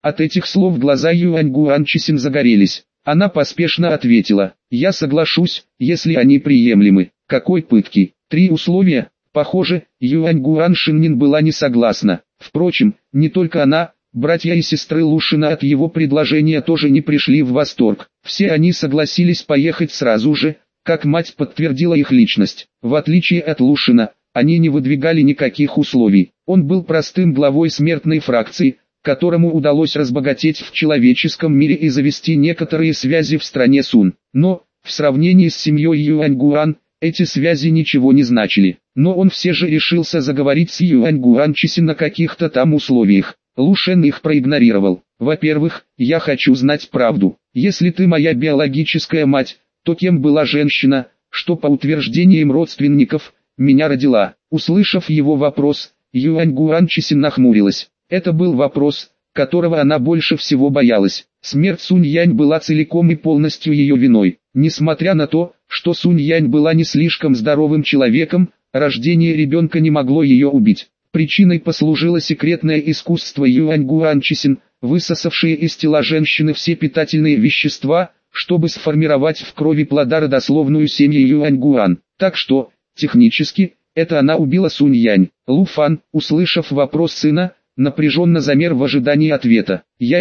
От этих слов глаза Юань Гуанчисин загорелись. Она поспешно ответила: «Я соглашусь, если они приемлемы». Какой пытки? 3 условия? Похоже, Юань Гуаншиннин была не согласна. Впрочем, не только она, братья и сестры Лушина от его предложения тоже не пришли в восторг. Все они согласились поехать сразу же, как мать подтвердила их личность. В отличие от Лушина, они не выдвигали никаких условий. Он был простым главой смертной фракции, которому удалось разбогатеть в человеческом мире и завести некоторые связи в стране Сун. Но, в сравнении с семьей Юань Гуан, эти связи ничего не значили. Но он все же решился заговорить с Юань Гуанчисин на каких-то там условиях. Лушен их проигнорировал. «Во-первых, я хочу знать правду. Если ты моя биологическая мать, то кем была женщина, что по утверждениям родственников, меня родила?» Услышав его вопрос, Юань Гуанчисин нахмурилась. Это был вопрос, которого она больше всего боялась. Смерть Сунь-Янь была целиком и полностью ее виной. Несмотря на то, что Сунь-Янь была не слишком здоровым человеком, рождение ребенка не могло ее убить. Причиной послужило секретное искусство Юань Гуанчисин, высосавшее из тела женщины все питательные вещества, чтобы сформировать в крови плода родословную семьи Юань Гуан. Так что, технически, это она убила Сунь-Янь. Лу Фан, услышав вопрос сына, напряженно замер в ожидании ответа.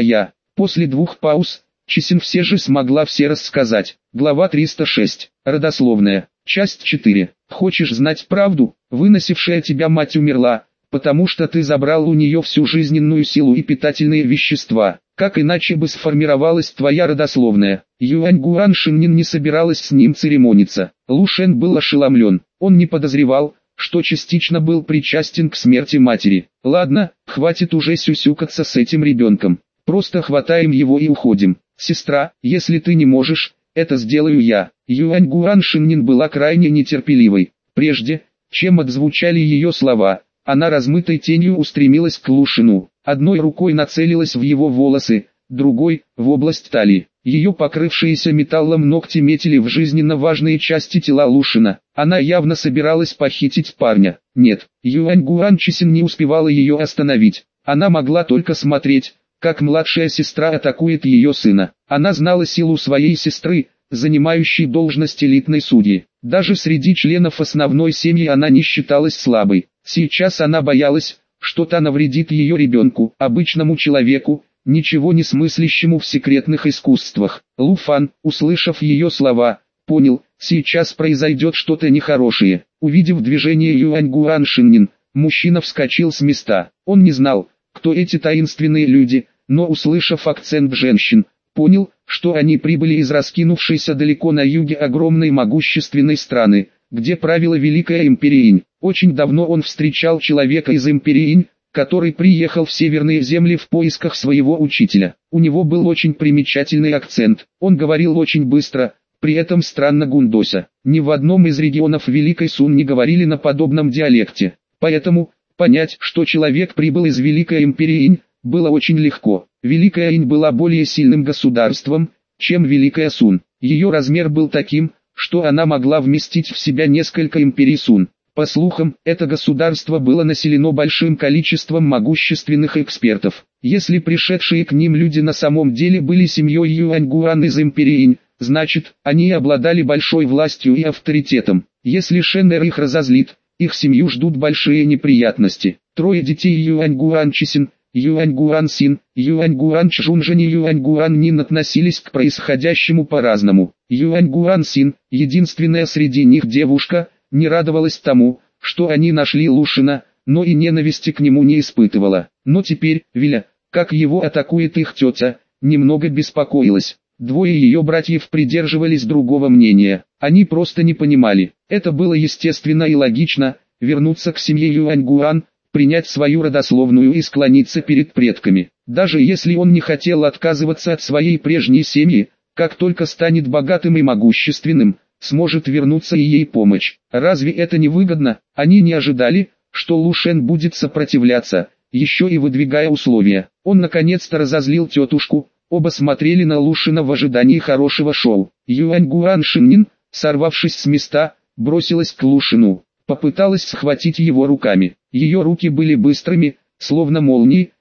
После 2 пауз, Чисин все же смогла все рассказать. Глава 306. Родословная. Часть 4. Хочешь знать правду? Выносившая тебя мать умерла, потому что ты забрал у нее всю жизненную силу и питательные вещества. Как иначе бы сформировалась твоя родословная? Юань Гуаншиннин не собиралась с ним церемониться. Лушен был ошеломлен. Он не подозревал, что частично был причастен к смерти матери. Ладно, хватит уже сюсюкаться с этим ребенком. Просто хватаем его и уходим. Сестра, если ты не можешь, это сделаю я. Юань Гуаншиннин была крайне нетерпеливой. Прежде, чем отзвучали ее слова, она размытой тенью устремилась к Лушину. Одной рукой нацелилась в его волосы, другой – в область талии. Ее покрывшиеся металлом ногти метили в жизненно важные части тела Лушина. Она явно собиралась похитить парня. Нет, Юань Гуанчисин не успевала ее остановить. Она могла только смотреть, как младшая сестра атакует ее сына. Она знала силу своей сестры, занимающей должность элитной судьи. Даже среди членов основной семьи она не считалась слабой. Сейчас она боялась, что та навредит ее ребенку, обычному человеку, ничего не смыслящему в секретных искусствах. Лу Фан, услышав ее слова, понял, сейчас произойдет что-то нехорошее. Увидев движение Юань Гуаншиннин, мужчина вскочил с места. Он не знал, кто эти таинственные люди, но услышав акцент женщин, понял, что они прибыли из раскинувшейся далеко на юге огромной могущественной страны, где правила Великая Империя Инь. Очень давно он встречал человека из Империи Инь, который приехал в северные земли в поисках своего учителя. У него был очень примечательный акцент, он говорил очень быстро, при этом странно гундося. Ни в одном из регионов Великой Сун не говорили на подобном диалекте. Поэтому, понять, что человек прибыл из Великой Империи Инь, было очень легко. Великая Инь была более сильным государством, чем Великая Сун. Ее размер был таким, что она могла вместить в себя несколько империй Сун. По слухам, это государство было населено большим количеством могущественных экспертов. Если пришедшие к ним люди на самом деле были семьей Юань Гуан из Империи Инь, значит, они обладали большой властью и авторитетом. Если Шеннер их разозлит, их семью ждут большие неприятности. 3 детей Юань Гуанчисин, Юань Гуансин, Юань Гуанчжунжэн и Юань Гуаннин относились к происходящему по-разному. Юань Гуансин, единственная среди них девушка, не радовалась тому, что они нашли Лушина, но и ненависти к нему не испытывала. Но теперь, видя, как его атакует их тетя, немного беспокоилась. 2 ее братьев придерживались другого мнения. Они просто не понимали. Это было естественно и логично, вернуться к семье Юань Гуан, принять свою родословную и склониться перед предками. Даже если он не хотел отказываться от своей прежней семьи, как только станет богатым и могущественным, сможет вернуться и ей помочь. Разве это не выгодно? Они не ожидали, что Лушен будет сопротивляться, еще и выдвигая условия. Он наконец-то разозлил тетушку, оба смотрели на Лушина в ожидании хорошего шоу. Юань Гуаншиннин, сорвавшись с места, бросилась к Лушину, попыталась схватить его руками. Ее руки были быстрыми, словно молнии,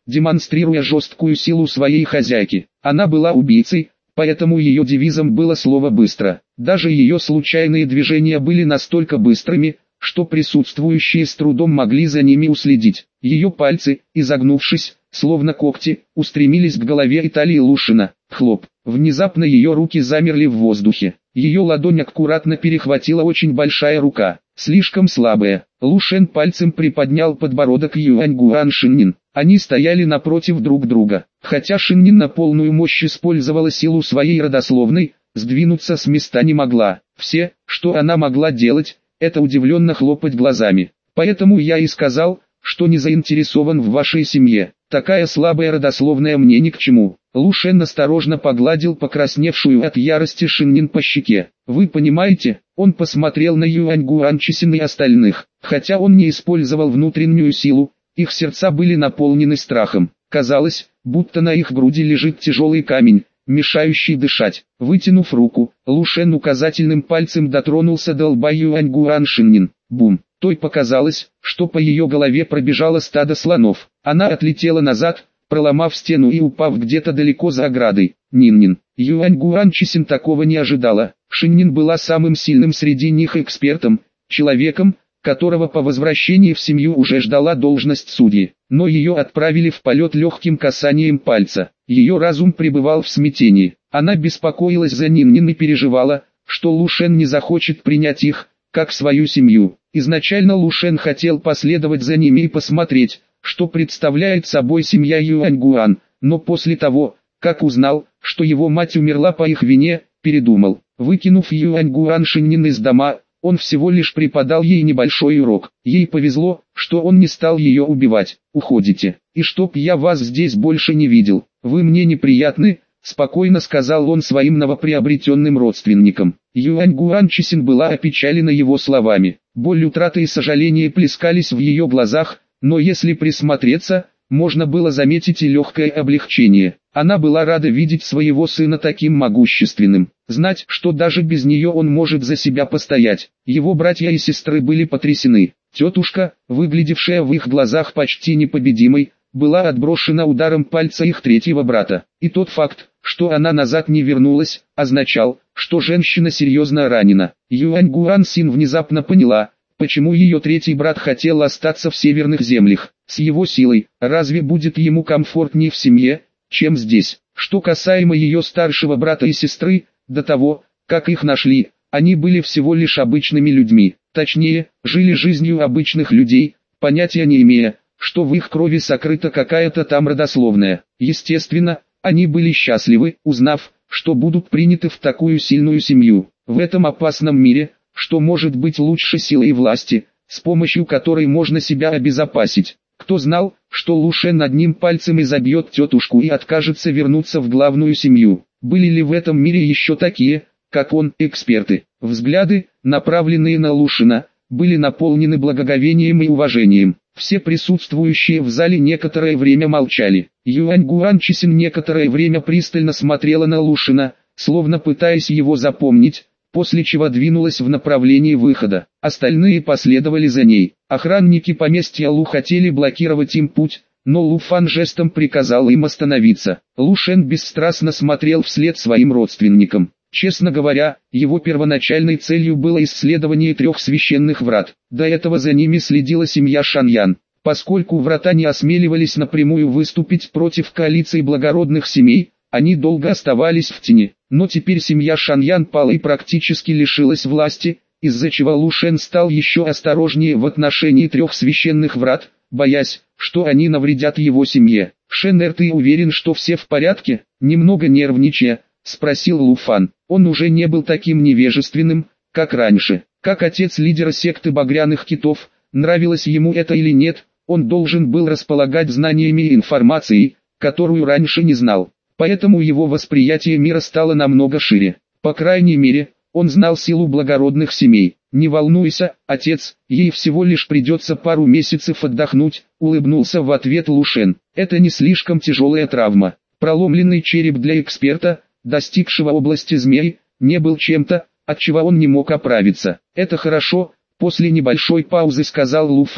демонстрируя жесткую силу своей хозяйки. Она была убийцей, поэтому ее девизом было слово «быстро». Даже ее случайные движения были настолько быстрыми, что присутствующие с трудом могли за ними уследить. Ее пальцы, изогнувшись, словно когти, устремились к голове и талии Лушина. Хлоп. Внезапно ее руки замерли в воздухе. Ее ладонь аккуратно перехватила очень большая рука, слишком слабая. Лушен пальцем приподнял подбородок Юаньгуан Шиннин. Они стояли напротив друг друга. Хотя Шиннин на полную мощь использовала силу своей родословной, сдвинуться с места не могла. Все, что она могла делать, это удивленно хлопать глазами. Поэтому я и сказал, что не заинтересован в вашей семье. Такая слабая родословная мне ни к чему. Лушен осторожно погладил покрасневшую от ярости Шиннин по щеке. Вы понимаете, он посмотрел на Юаньгуан Чисин и остальных. Хотя он не использовал внутреннюю силу, их сердца были наполнены страхом. Казалось, будто на их груди лежит тяжелый камень, мешающий дышать. Вытянув руку, Лушен указательным пальцем дотронулся до лба Юаньгуан Шиннин. Бум! Той показалось, что по ее голове пробежало стадо слонов. Она отлетела назад, проломав стену и упав где-то далеко за оградой. Ниннин. Юаньгуан Чисин такого не ожидала. Шиннин была самым сильным среди них экспертом, человеком, которого по возвращении в семью уже ждала должность судьи. Но ее отправили в полет легким касанием пальца. Ее разум пребывал в смятении. Она беспокоилась за Ниннин и переживала, что Лушен не захочет принять их, как свою семью. Изначально Лушен хотел последовать за ними и посмотреть, что представляет собой семья Юаньгуан, но после того, как узнал, что его мать умерла по их вине, передумал. Выкинув Юаньгуан Шиннин из дома, он всего лишь преподал ей небольшой урок. Ей повезло, что он не стал ее убивать. Уходите, и чтоб я вас здесь больше не видел. Вы мне неприятны, спокойно сказал он своим новоприобретенным родственникам. Юаньгуан Чисин была опечалена его словами. Боль утраты и сожаление плескались в ее глазах, но если присмотреться, можно было заметить и легкое облегчение. Она была рада видеть своего сына таким могущественным, знать, что даже без нее он может за себя постоять. Его братья и сестры были потрясены. Тетушка, выглядевшая в их глазах почти непобедимой, была отброшена ударом пальца их третьего брата. И тот факт, что она назад не вернулась, означал, что женщина серьезно ранена. Юаньгуан Син внезапно поняла, почему ее третий брат хотел остаться в северных землях. С его силой, разве будет ему комфортнее в семье, чем здесь? Что касаемо ее старшего брата и сестры, до того, как их нашли, они были всего лишь обычными людьми. Точнее, жили жизнью обычных людей, понятия не имея, что в их крови сокрыта какая-то там родословная. Естественно, они были счастливы, узнав, что будут приняты в такую сильную семью. В этом опасном мире, что может быть лучше силы и власти, с помощью которой можно себя обезопасить. Кто знал, что Лушен одним пальцем изобьет тетушку и откажется вернуться в главную семью? Были ли в этом мире еще такие, как он, эксперты? Взгляды, направленные на Лушина, были наполнены благоговением и уважением. Все присутствующие в зале некоторое время молчали. Юаньгуан Чисин некоторое время пристально смотрела на Лушина, словно пытаясь его запомнить, после чего двинулась в направлении выхода. Остальные последовали за ней. Охранники поместья Лу хотели блокировать им путь, но Лу Фан жестом приказал им остановиться. Лушен бесстрастно смотрел вслед своим родственникам. Честно говоря, его первоначальной целью было исследование 3 священных врат. До этого за ними следила семья Шаньян. Поскольку врата не осмеливались напрямую выступить против коалиции благородных семей, они долго оставались в тени. Но теперь семья Шаньян пала и практически лишилась власти, из-за чего Лушен стал еще осторожнее в отношении 3 священных врат, боясь, что они навредят его семье. «Шенер, ты уверен, что все в порядке?» Немного нервничая, спросил Луфан. Он уже не был таким невежественным, как раньше. Как отец лидера секты багряных китов, нравилось ему это или нет, он должен был располагать знаниями и информацией, которую раньше не знал. Поэтому его восприятие мира стало намного шире. По крайней мере, он знал силу благородных семей. «Не волнуйся, отец, ей всего лишь придется пару месяцев отдохнуть», улыбнулся в ответ Лушен. «Это не слишком тяжелая травма. Проломленный череп для эксперта, достигшего области змей, не был чем-то, от чего он не мог оправиться. Это хорошо», после небольшой паузы сказал Луфан.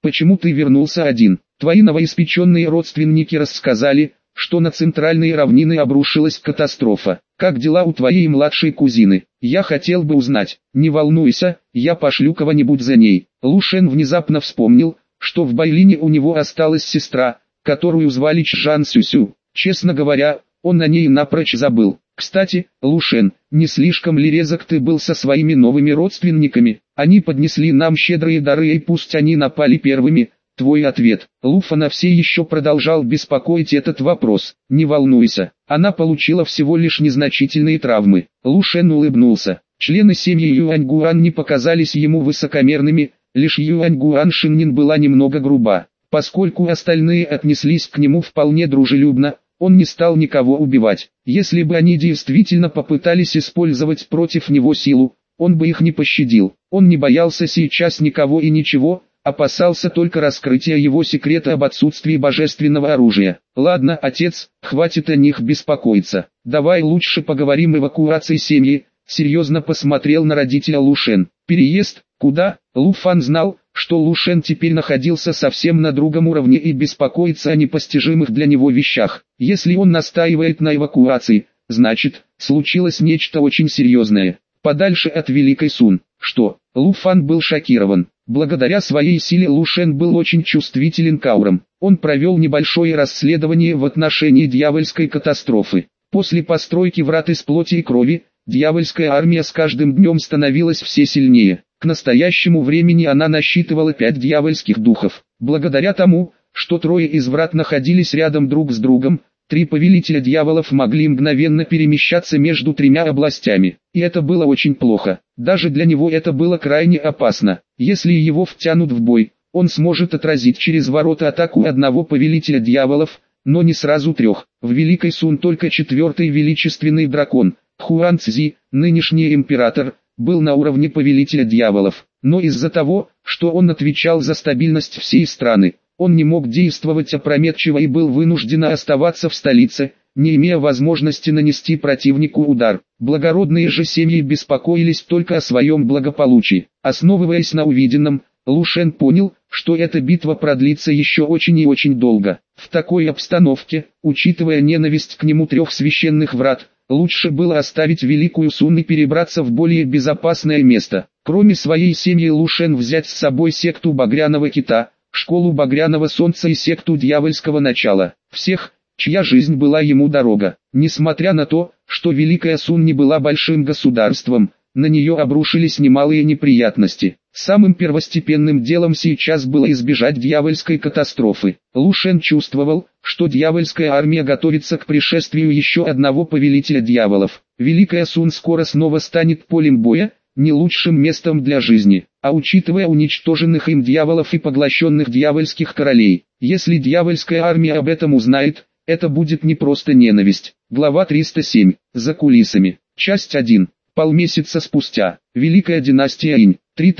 почему ты вернулся один? Твои новоиспеченные родственники рассказали, что на центральные равнины обрушилась катастрофа. Как дела у твоей младшей кузины? Я хотел бы узнать. Не волнуйся, я пошлю кого-нибудь за ней. Лу Шен внезапно вспомнил, что в Байлине у него осталась сестра, которую звали Чжан Сюсю. Честно говоря, он о ней напрочь забыл. Кстати, Лу Шен, не слишком ли резок ты был со своими новыми родственниками? Они поднесли нам щедрые дары, и пусть они напали первыми. Твой ответ. Лу Фана все еще продолжал беспокоить этот вопрос. Не волнуйся, она получила всего лишь незначительные травмы. Лу Шен улыбнулся. Члены семьи Юань Гуан не показались ему высокомерными, лишь Юань Гуан Шиннин была немного груба. Поскольку остальные отнеслись к нему вполне дружелюбно, он не стал никого убивать. Если бы они действительно попытались использовать против него силу, он бы их не пощадил. Он не боялся сейчас никого и ничего, опасался только раскрытия его секрета об отсутствии божественного оружия. Ладно, отец, хватит о них беспокоиться. Давай лучше поговорим о эвакуации семьи. Серьезно посмотрел на родителя Лу Шен. Переезд? Куда? Лу Фан знал, что Лу Шен теперь находился совсем на другом уровне и беспокоится о непостижимых для него вещах. Если он настаивает на эвакуации, значит, случилось нечто очень серьезное. Подальше от Великой Сун. Что? Лу Фан был шокирован. Благодаря своей силе Лу Шен был очень чувствителен к аурам. Он провел небольшое расследование в отношении дьявольской катастрофы. После постройки врат из плоти и крови, дьявольская армия с каждым днем становилась все сильнее. К настоящему времени она насчитывала 5 дьявольских духов. Благодаря тому, что 3 из врат находились рядом друг с другом, 3 повелителя дьяволов могли мгновенно перемещаться между 3 областями. И это было очень плохо. Даже для него это было крайне опасно. Если его втянут в бой, он сможет отразить через ворота атаку одного повелителя дьяволов, но не сразу 3. В Великой Сун только 4-й величественный дракон, Хуан Цзи, нынешний император, был на уровне повелителя дьяволов. Но из-за того, что он отвечал за стабильность всей страны, он не мог действовать опрометчиво и был вынужден оставаться в столице, не имея возможности нанести противнику удар. Благородные же семьи беспокоились только о своем благополучии. Основываясь на увиденном, Лу Шен понял, что эта битва продлится еще очень и очень долго. В такой обстановке, учитывая ненависть к нему 3 священных врат, лучше было оставить Великую Сун и перебраться в более безопасное место. Кроме своей семьи Лу Шен взять с собой секту Багряного Кита, школу Багряного Солнца и секту Дьявольского Начала. Всех, чья жизнь была ему дорога. Несмотря на то, что Великая Сун не была большим государством, на нее обрушились немалые неприятности. Самым первостепенным делом сейчас было избежать дьявольской катастрофы. Лу Шен чувствовал, что дьявольская армия готовится к пришествию еще одного повелителя дьяволов. Великая Сун скоро снова станет полем боя, не лучшим местом для жизни. А учитывая уничтоженных им дьяволов и поглощенных дьявольских королей, если дьявольская армия об этом узнает, это будет не просто ненависть. Глава 307. За кулисами. Часть 1. Полмесяца спустя. Великая династия Инь.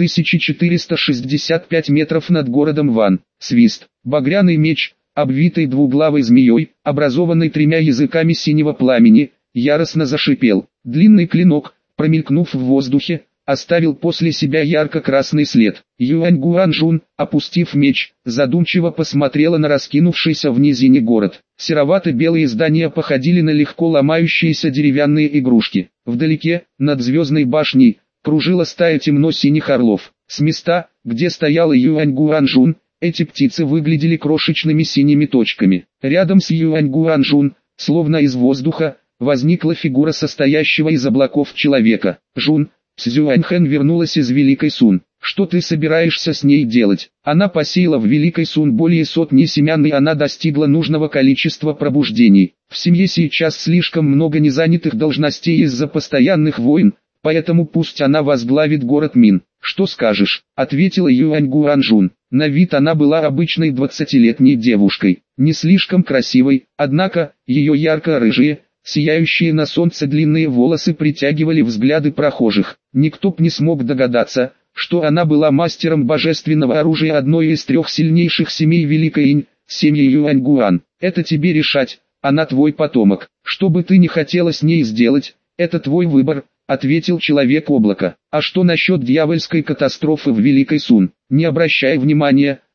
3465 метров над городом Ван. Свист. Багряный меч, обвитый двуглавой змеей, образованный 3 языками синего пламени, яростно зашипел. Длинный клинок, промелькнув в воздухе, оставил после себя ярко-красный след. Юань Гуанжун, опустив меч, задумчиво посмотрела на раскинувшийся в низине город. Серовато-белые здания походили на легко ломающиеся деревянные игрушки. Вдалеке, над звездной башней, кружила стая темно-синих орлов. С места, где стояла Юань Гуанжун, эти птицы выглядели крошечными синими точками. Рядом с Юань Гуанжун, словно из воздуха, возникла фигура состоящего из облаков человека. Жун, Цзюаньхэн вернулась из Великой Сун. Что ты собираешься с ней делать? Она посеяла в Великой Сун более 100 семян, и она достигла нужного количества пробуждений. В семье сейчас слишком много незанятых должностей из-за постоянных войн, поэтому пусть она возглавит город Мин. Что скажешь? Ответила Юань Гуанжун. На вид она была обычной 20-летней девушкой, не слишком красивой, однако, ее ярко-рыжие, сияющие на солнце длинные волосы притягивали взгляды прохожих. Никто б не смог догадаться, что она была мастером божественного оружия одной из 3 сильнейших семей Великой Инь, семьи Юань-Гуан. Это тебе решать, она твой потомок. Что бы ты ни хотела с ней сделать, это твой выбор, ответил Человек-облако. А что насчет дьявольской катастрофы в Великой Сун? Не обращай внимания,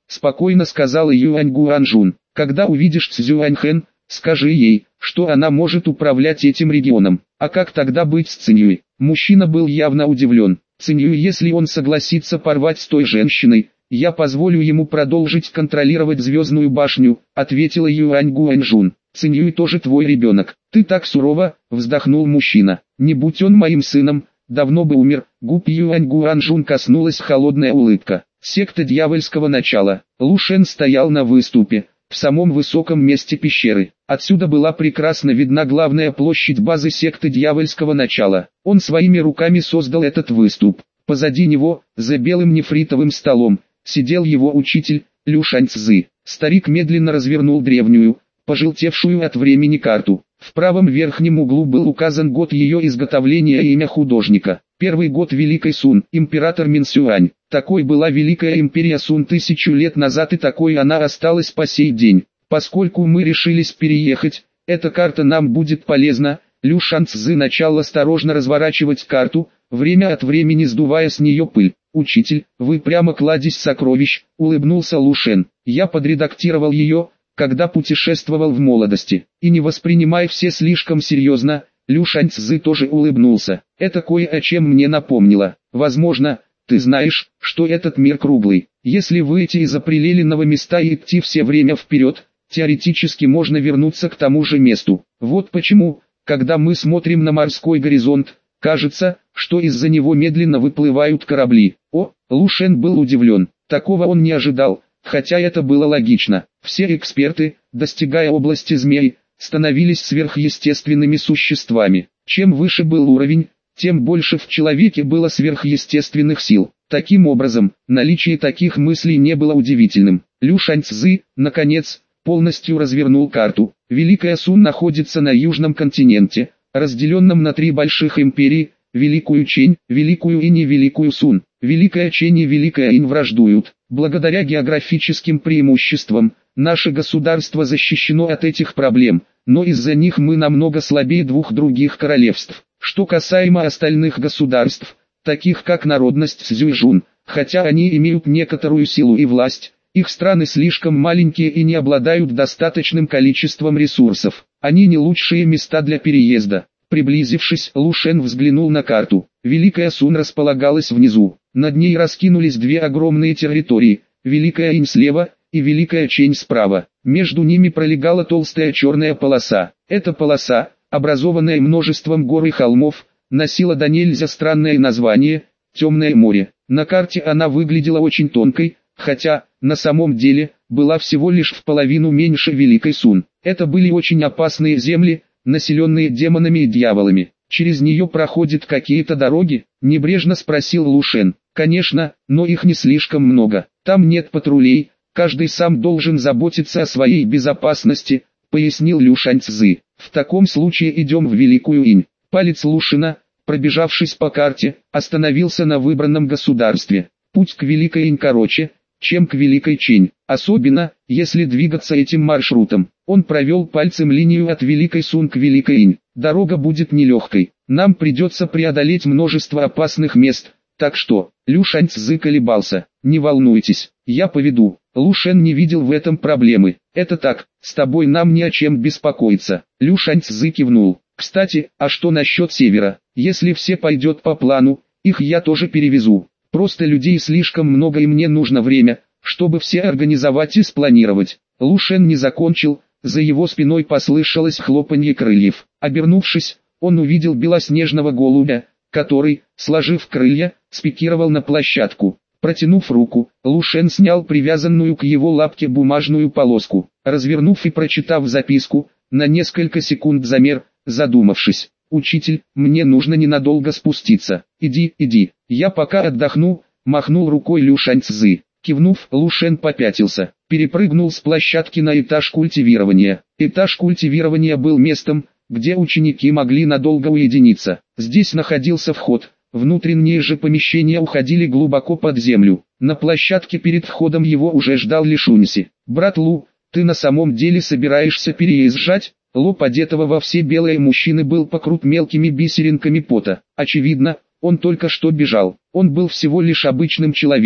спокойно сказала Юань Гуанжун. Когда увидишь Цзюаньхэн, скажи ей, что она может управлять этим регионом. А как тогда быть с Цинюй? Мужчина был явно удивлен. Цинюй, если он согласится порвать с той женщиной, я позволю ему продолжить контролировать Звездную башню, ответила Юань Гуанжун. Цинюй тоже твой ребенок. Ты так сурово, вздохнул мужчина. Не будь он моим сыном, давно бы умер. Губ Юань Гуанжун коснулась холодная улыбка. Секта дьявольского начала. Лу Шен стоял на выступе, в самом высоком месте пещеры. Отсюда была прекрасно видна главная площадь базы секты дьявольского начала. Он своими руками создал этот выступ. Позади него, за белым нефритовым столом, сидел его учитель, Лю Шаньцзы. Старик медленно развернул древнюю, пожелтевшую от времени карту. В правом верхнем углу был указан год ее изготовления и имя художника. Первый год Великой Сун, император Минсюань. Такой была Великая империя Сун 1000 лет назад, и такой она осталась по сей день. Поскольку мы решились переехать, эта карта нам будет полезна. Лю Шаньцзы начал осторожно разворачивать карту, время от времени сдувая с нее пыль. «Учитель, вы прямо кладезь сокровищ», — улыбнулся Лу Шен. «Я подредактировал ее, когда путешествовал в молодости. И не воспринимай все слишком серьезно». Лю Шаньцзы тоже улыбнулся. «Это кое о чем мне напомнило. Возможно, ты знаешь, что этот мир круглый. Если выйти из определенного места и идти все время вперед, теоретически можно вернуться к тому же месту. Вот почему, когда мы смотрим на морской горизонт, кажется, что из-за него медленно выплывают корабли». Лу Шен был удивлен. Такого он не ожидал, хотя это было логично. Все эксперты, достигая области змей, становились сверхъестественными существами. Чем выше был уровень, тем больше в человеке было сверхъестественных сил. Таким образом, наличие таких мыслей не было удивительным. Лю Шаньцзы, наконец, полностью развернул карту. Великая Сун находится на южном континенте, разделенном на 3 больших империи: Великую Чень, Великую Инь и Великую Сун. Великая Чень и Великая Инь враждуют. Благодаря географическим преимуществам, наше государство защищено от этих проблем, но из-за них мы намного слабее 2 других королевств. Что касаемо остальных государств, таких как народность Цзюйжун, хотя они имеют некоторую силу и власть, их страны слишком маленькие и не обладают достаточным количеством ресурсов. Они не лучшие места для переезда. Приблизившись, Лу Шен взглянул на карту. Великая Сун располагалась внизу. Над ней раскинулись 2 огромные территории: Великая Инь слева и Великая Чень справа. Между ними пролегала толстая черная полоса. Эта полоса, образованная множеством гор и холмов, носила до нельзя странное название – Темное море. На карте она выглядела очень тонкой, хотя, на самом деле, была всего лишь в половину меньше Великой Сун. Это были очень опасные земли, населенные демонами и дьяволами. «Через нее проходят какие-то дороги?» – небрежно спросил Лу Шен. «Конечно, но их не слишком много. Там нет патрулей, каждый сам должен заботиться о своей безопасности», – пояснил Лю Шаньцзы. «В таком случае идем в Великую Инь». Палец Лу Шена, пробежавшись по карте, остановился на выбранном государстве. Путь к Великой Инь короче, чем к Великой Чень, особенно, если двигаться этим маршрутом. Он провел пальцем линию от Великой Сун к Великой Инь. Дорога будет нелегкой, нам придется преодолеть множество опасных мест, так что, Лю Шаньцзы колебался. «Не волнуйтесь, я поведу». Лу Шен не видел в этом проблемы. «Это так, с тобой нам не о чем беспокоиться». Лю Шаньцзы кивнул. «Кстати, а что насчет севера? Если все пойдет по плану, их я тоже перевезу. Просто людей слишком много и мне нужно время, чтобы все организовать и спланировать». Лу Шен не закончил, за его спиной послышалось хлопанье крыльев. Обернувшись, он увидел белоснежного голубя, который, сложив крылья, спикировал на площадку. Протянув руку, Лу Шен снял привязанную к его лапке бумажную полоску. Развернув и прочитав записку, на несколько секунд замер, задумавшись. «Учитель, мне нужно ненадолго спуститься. Иди, я пока отдохну», — махнул рукой Лю Шаньцзы. Кивнув, Лу Шен попятился, перепрыгнул с площадки на этаж культивирования. Этаж культивирования был местом, где ученики могли надолго уединиться. Здесь находился вход, внутренние же помещения уходили глубоко под землю. На площадке перед входом его уже ждал Лишуньси. «Брат Лу, ты на самом деле собираешься переезжать?» Лоб одетого во все белое мужчины был покрыт мелкими бисеринками пота. Очевидно, он только что бежал. Он был всего лишь обычным человеком.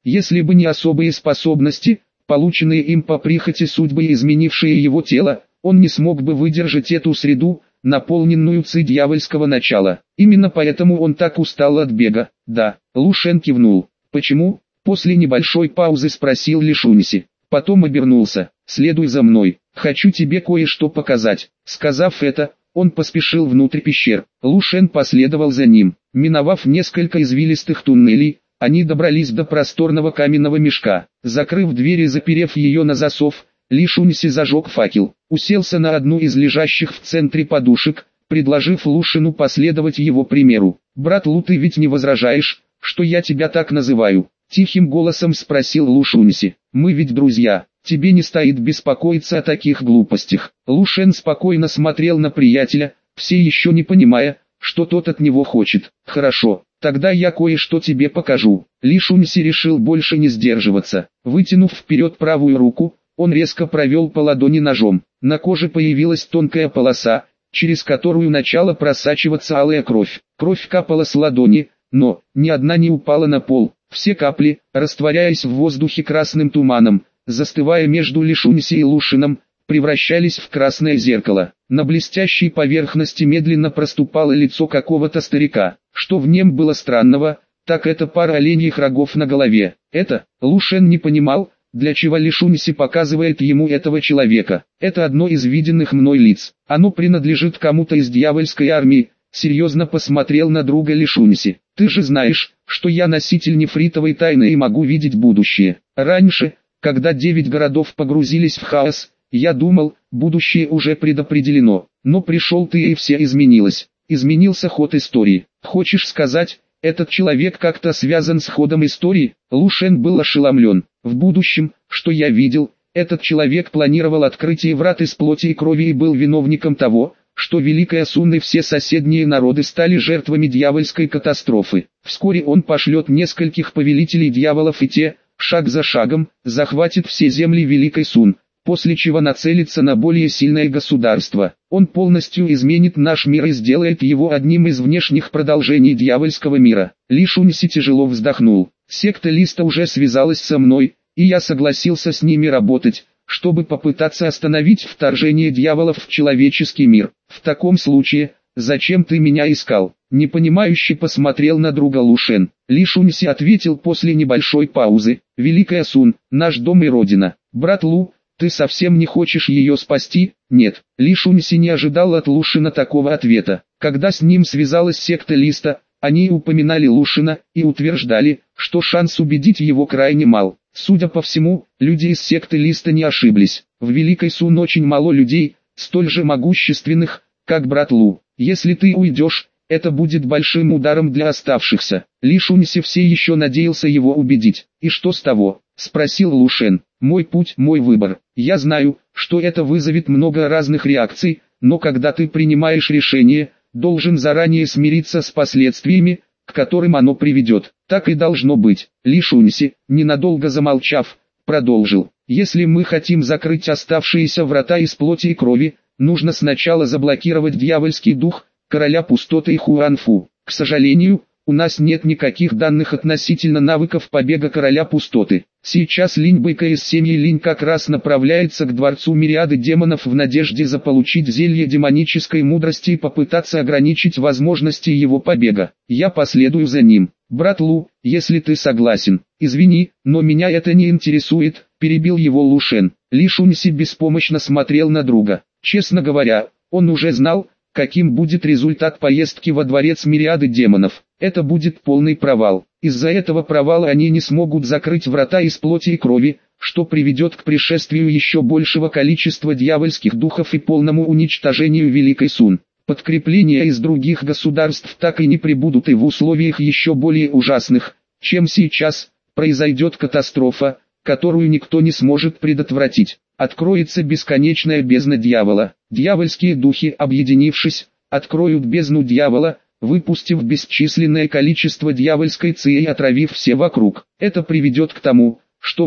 Если бы не особые способности, полученные им по прихоти судьбы и изменившие его тело, он не смог бы выдержать эту среду, наполненную ци дьявольского начала. Именно поэтому он так устал от бега. Да, Лу Шен кивнул. Почему? После небольшой паузы спросил Ли Шуньси. Потом обернулся. Следуй за мной, хочу тебе кое-что показать. Сказав это, он поспешил внутрь пещер. Лу Шен последовал за ним. Миновав несколько извилистых туннелей, они добрались до просторного каменного мешка. Закрыв дверь и заперев ее на засов, Ли Шуньси зажег факел, уселся на одну из лежащих в центре подушек, предложив Лу Шену последовать его примеру. «Брат Лу, ты ведь не возражаешь, что я тебя так называю?» Тихим голосом спросил Лу Шуньси. «Мы ведь друзья, тебе не стоит беспокоиться о таких глупостях». Лу Шен спокойно смотрел на приятеля, все еще не понимая, что тот от него хочет. «Хорошо, тогда я кое-что тебе покажу». Ли Шуньси решил больше не сдерживаться. Вытянув вперед правую руку, он резко провел по ладони ножом. На коже появилась тонкая полоса, через которую начала просачиваться алая кровь. Кровь капала с ладони, но ни одна не упала на пол. Все капли, растворяясь в воздухе красным туманом, застывая между Ли Шуньси и Лу Шеном, превращались в красное зеркало. На блестящей поверхности медленно проступало лицо какого-то старика. Что в нем было странного, так это пара оленьих рогов на голове. Это, Лу Шен не понимал, для чего Ли Шуньси показывает ему этого человека. Это одно из виденных мной лиц. Оно принадлежит кому-то из дьявольской армии. Серьезно посмотрел на друга Ли Шуньси. Ты же знаешь, что я носитель нефритовой тайны и могу видеть будущее. Раньше, когда 9 городов погрузились в хаос, я думал, будущее уже предопределено. Но пришел ты и все изменилось. Изменился ход истории. Хочешь сказать, этот человек как-то связан с ходом истории? Лу Шен был ошеломлен. В будущем, что я видел, этот человек планировал открытие врат из плоти и крови и был виновником того, что Великая Сун и все соседние народы стали жертвами дьявольской катастрофы. Вскоре он пошлет нескольких повелителей дьяволов и те, шаг за шагом, захватит все земли Великой Сун, после чего нацелится на более сильное государство. Он полностью изменит наш мир и сделает его одним из внешних продолжений дьявольского мира. Ли Шуньси тяжело вздохнул. Секта Листа уже связалась со мной, и я согласился с ними работать, чтобы попытаться остановить вторжение дьяволов в человеческий мир. В таком случае, зачем ты меня искал? Непонимающе посмотрел на друга Лу Шен. Ли Шуньси ответил после небольшой паузы. Великая Сун, наш дом и родина. Брат Лу, ты совсем не хочешь ее спасти? Нет. Ли Шуньси не ожидал от Лу Шена такого ответа. Когда с ним связалась секта Листа, они упоминали Лу Шена и утверждали, что шанс убедить его крайне мал. Судя по всему, люди из секты Листа не ошиблись. В Великой Сун очень мало людей, столь же могущественных, как брат Лу. Если ты уйдешь, это будет большим ударом для оставшихся. Ли Шуньси все еще надеялся его убедить. И что с того? Спросил Лу Шен. Мой путь, мой выбор. Я знаю, что это вызовет много разных реакций, но когда ты принимаешь решение, должен заранее смириться с последствиями, к которым оно приведет. Так и должно быть. Ли Шуньси, ненадолго замолчав, продолжил. Если мы хотим закрыть оставшиеся врата из плоти и крови, нужно сначала заблокировать дьявольский дух, короля пустоты и Хуанфу. К сожалению, у нас нет никаких данных относительно навыков побега короля пустоты. Сейчас Линь Бэйка из семьи Линь как раз направляется к дворцу мириады демонов в надежде заполучить зелье демонической мудрости и попытаться ограничить возможности его побега. Я последую за ним. Брат Лу, если ты согласен. Извини, но меня это не интересует, перебил его Лу Шен. Ли Шуньси беспомощно смотрел на друга. Честно говоря, он уже знал, каким будет результат поездки во дворец мириады демонов. Это будет полный провал. Из-за этого провала они не смогут закрыть врата из плоти и крови, что приведет к пришествию еще большего количества дьявольских духов и полному уничтожению Великой Сун. Подкрепления из других государств так и не прибудут, и в условиях еще более ужасных, чем сейчас, произойдет катастрофа, которую никто не сможет предотвратить. Откроется бесконечная бездна дьявола. Дьявольские духи, объединившись, откроют бездну дьявола, выпустив бесчисленное количество дьявольской ци и отравив все вокруг. Это приведет к тому, что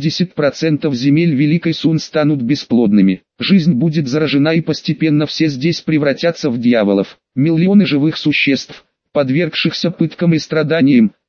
80% земель Великой Сун станут бесплодными. Жизнь будет заражена и постепенно все здесь превратятся в дьяволов. Миллионы живых существ, подвергшихся пыткам и страданиям,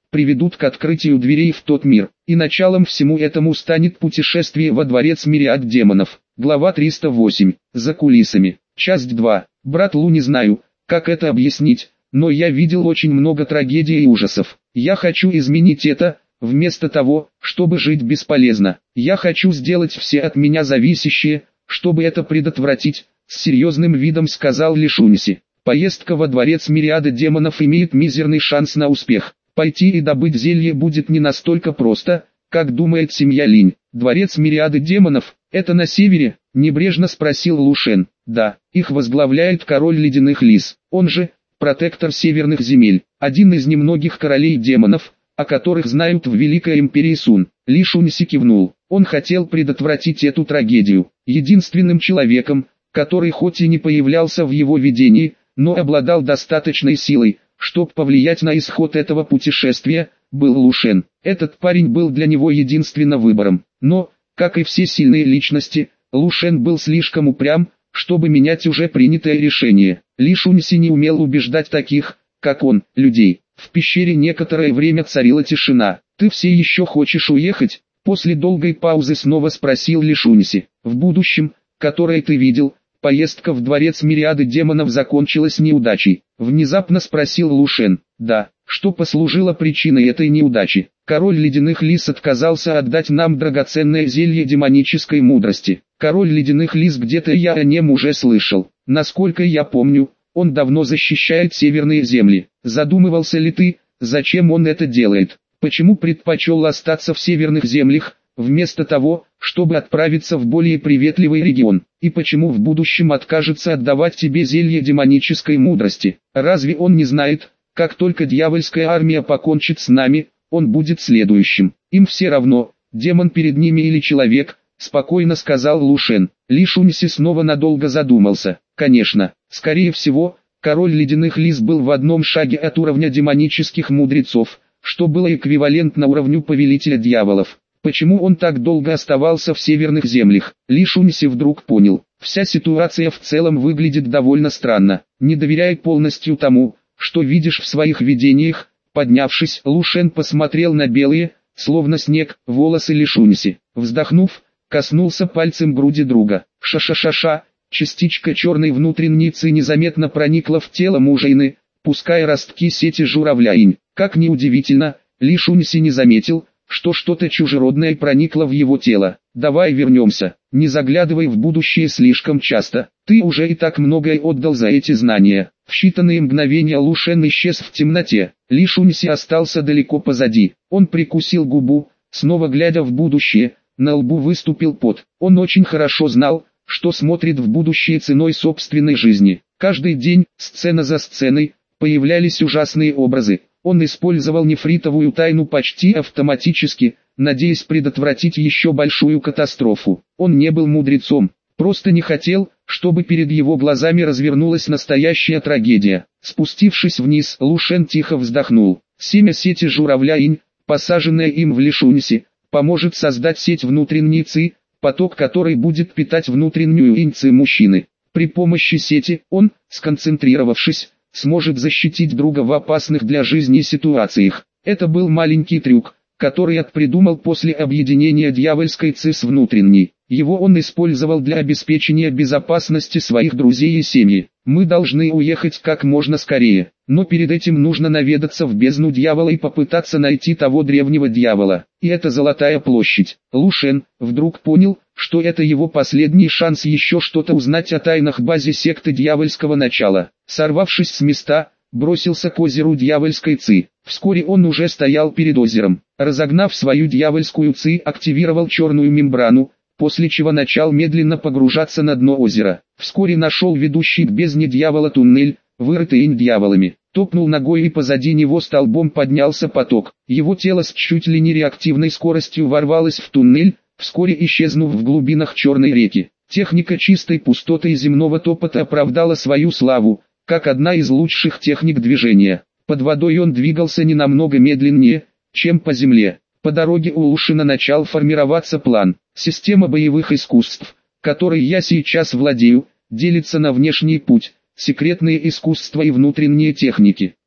приведут к открытию дверей в тот мир, и началом всему этому станет путешествие во дворец мириад демонов. Глава 308. За кулисами. Часть 2. Брат Лу, не знаю, как это объяснить, но я видел очень много трагедий и ужасов. Я хочу изменить это, вместо того, чтобы жить бесполезно. Я хочу сделать все от меня зависящее, чтобы это предотвратить, с серьезным видом сказал Ли Шуньси. Поездка во дворец мириады демонов имеет мизерный шанс на успех. Пойти и добыть зелье будет не настолько просто, как думает семья Линь. Дворец мириады демонов, это на севере? Небрежно спросил Лу Шен. Да, их возглавляет король ледяных лис, он же, протектор северных земель, один из немногих королей демонов, о которых знают в Великой Империи Сун. Ли Шуньси кивнул. Он хотел предотвратить эту трагедию. Единственным человеком, который хоть и не появлялся в его видении, но обладал достаточной силой, чтобы повлиять на исход этого путешествия, был Лу Шен. Этот парень был для него единственным выбором. Но, как и все сильные личности, Лу Шен был слишком упрям, чтобы менять уже принятое решение. Ли Шуньси не умел убеждать таких, как он, людей. В пещере некоторое время царила тишина. «Ты все еще хочешь уехать?» После долгой паузы снова спросил Ли Шуньси. «В будущем, которое ты видел, поездка в дворец мириады демонов закончилась неудачей», внезапно спросил Лу Шен. «Да, что послужило причиной этой неудачи?» «Король ледяных лис отказался отдать нам драгоценное зелье демонической мудрости». «Король ледяных лис, где-то я о нем уже слышал. Насколько я помню, он давно защищает северные земли. Задумывался ли ты, зачем он это делает? Почему предпочел остаться в северных землях, вместо того, чтобы отправиться в более приветливый регион? И почему в будущем откажется отдавать тебе зелье демонической мудрости? Разве он не знает, как только дьявольская армия покончит с нами, он будет следующим? Им все равно, демон перед ними или человек», спокойно сказал Лу Шен. Ли Шуньси снова надолго задумался. Конечно, скорее всего, король ледяных лис был в одном шаге от уровня демонических мудрецов, что было эквивалентно уровню повелителя дьяволов. Почему он так долго оставался в северных землях? Ли Шуньси вдруг понял, вся ситуация в целом выглядит довольно странно. Не доверяй полностью тому, что видишь в своих видениях. Поднявшись, Лу Шен посмотрел на белые, словно снег, волосы Ли Шуньси. Вздохнув, коснулся пальцем груди друга. Ша-ша-ша-ша, частичка черной внутренницы незаметно проникла в тело мужчины, пуская ростки сети журавля-инь. Как ни удивительно, Ли Шуньси не заметил, что что-то чужеродное проникло в его тело. «Давай вернемся, не заглядывай в будущее слишком часто, ты уже и так многое отдал за эти знания». В считанные мгновения Лу Шен исчез в темноте. Ли Шуньси остался далеко позади. Он прикусил губу, снова глядя в будущее. На лбу выступил пот. Он очень хорошо знал, что смотрит в будущее ценой собственной жизни. Каждый день, сцена за сценой, появлялись ужасные образы. Он использовал нефритовую тайну почти автоматически, надеясь предотвратить еще большую катастрофу. Он не был мудрецом, просто не хотел, чтобы перед его глазами развернулась настоящая трагедия. Спустившись вниз, Лу Шен тихо вздохнул. Семя сети журавля-инь, посаженное им в Ли Шуньси, поможет создать сеть внутренней ци, поток которой будет питать внутреннюю инь ци мужчины. При помощи сети он, сконцентрировавшись, сможет защитить друга в опасных для жизни ситуациях. Это был маленький трюк, который придумал после объединения дьявольской ци с внутренней. Его он использовал для обеспечения безопасности своих друзей и семьи. Мы должны уехать как можно скорее, но перед этим нужно наведаться в бездну дьявола и попытаться найти того древнего дьявола. И это Золотая площадь. Лу Шен вдруг понял, что это его последний шанс еще что-то узнать о тайнах базе секты дьявольского начала. Сорвавшись с места, бросился к озеру дьявольской ци. Вскоре он уже стоял перед озером. Разогнав свою дьявольскую ци, активировал черную мембрану, после чего начал медленно погружаться на дно озера. Вскоре нашел ведущий к бездне дьявола туннель, вырытый инь дьяволами. Топнул ногой и позади него столбом поднялся поток. Его тело с чуть ли не реактивной скоростью ворвалось в туннель, вскоре исчезнув в глубинах черной реки. Техника чистой пустоты и земного топота оправдала свою славу, как одна из лучших техник движения. Под водой он двигался не намного медленнее, чем по земле. По дороге у Лу Шена начал формироваться план. Система боевых искусств, которой я сейчас владею, делится на внешний путь, секретные искусства и внутренние техники.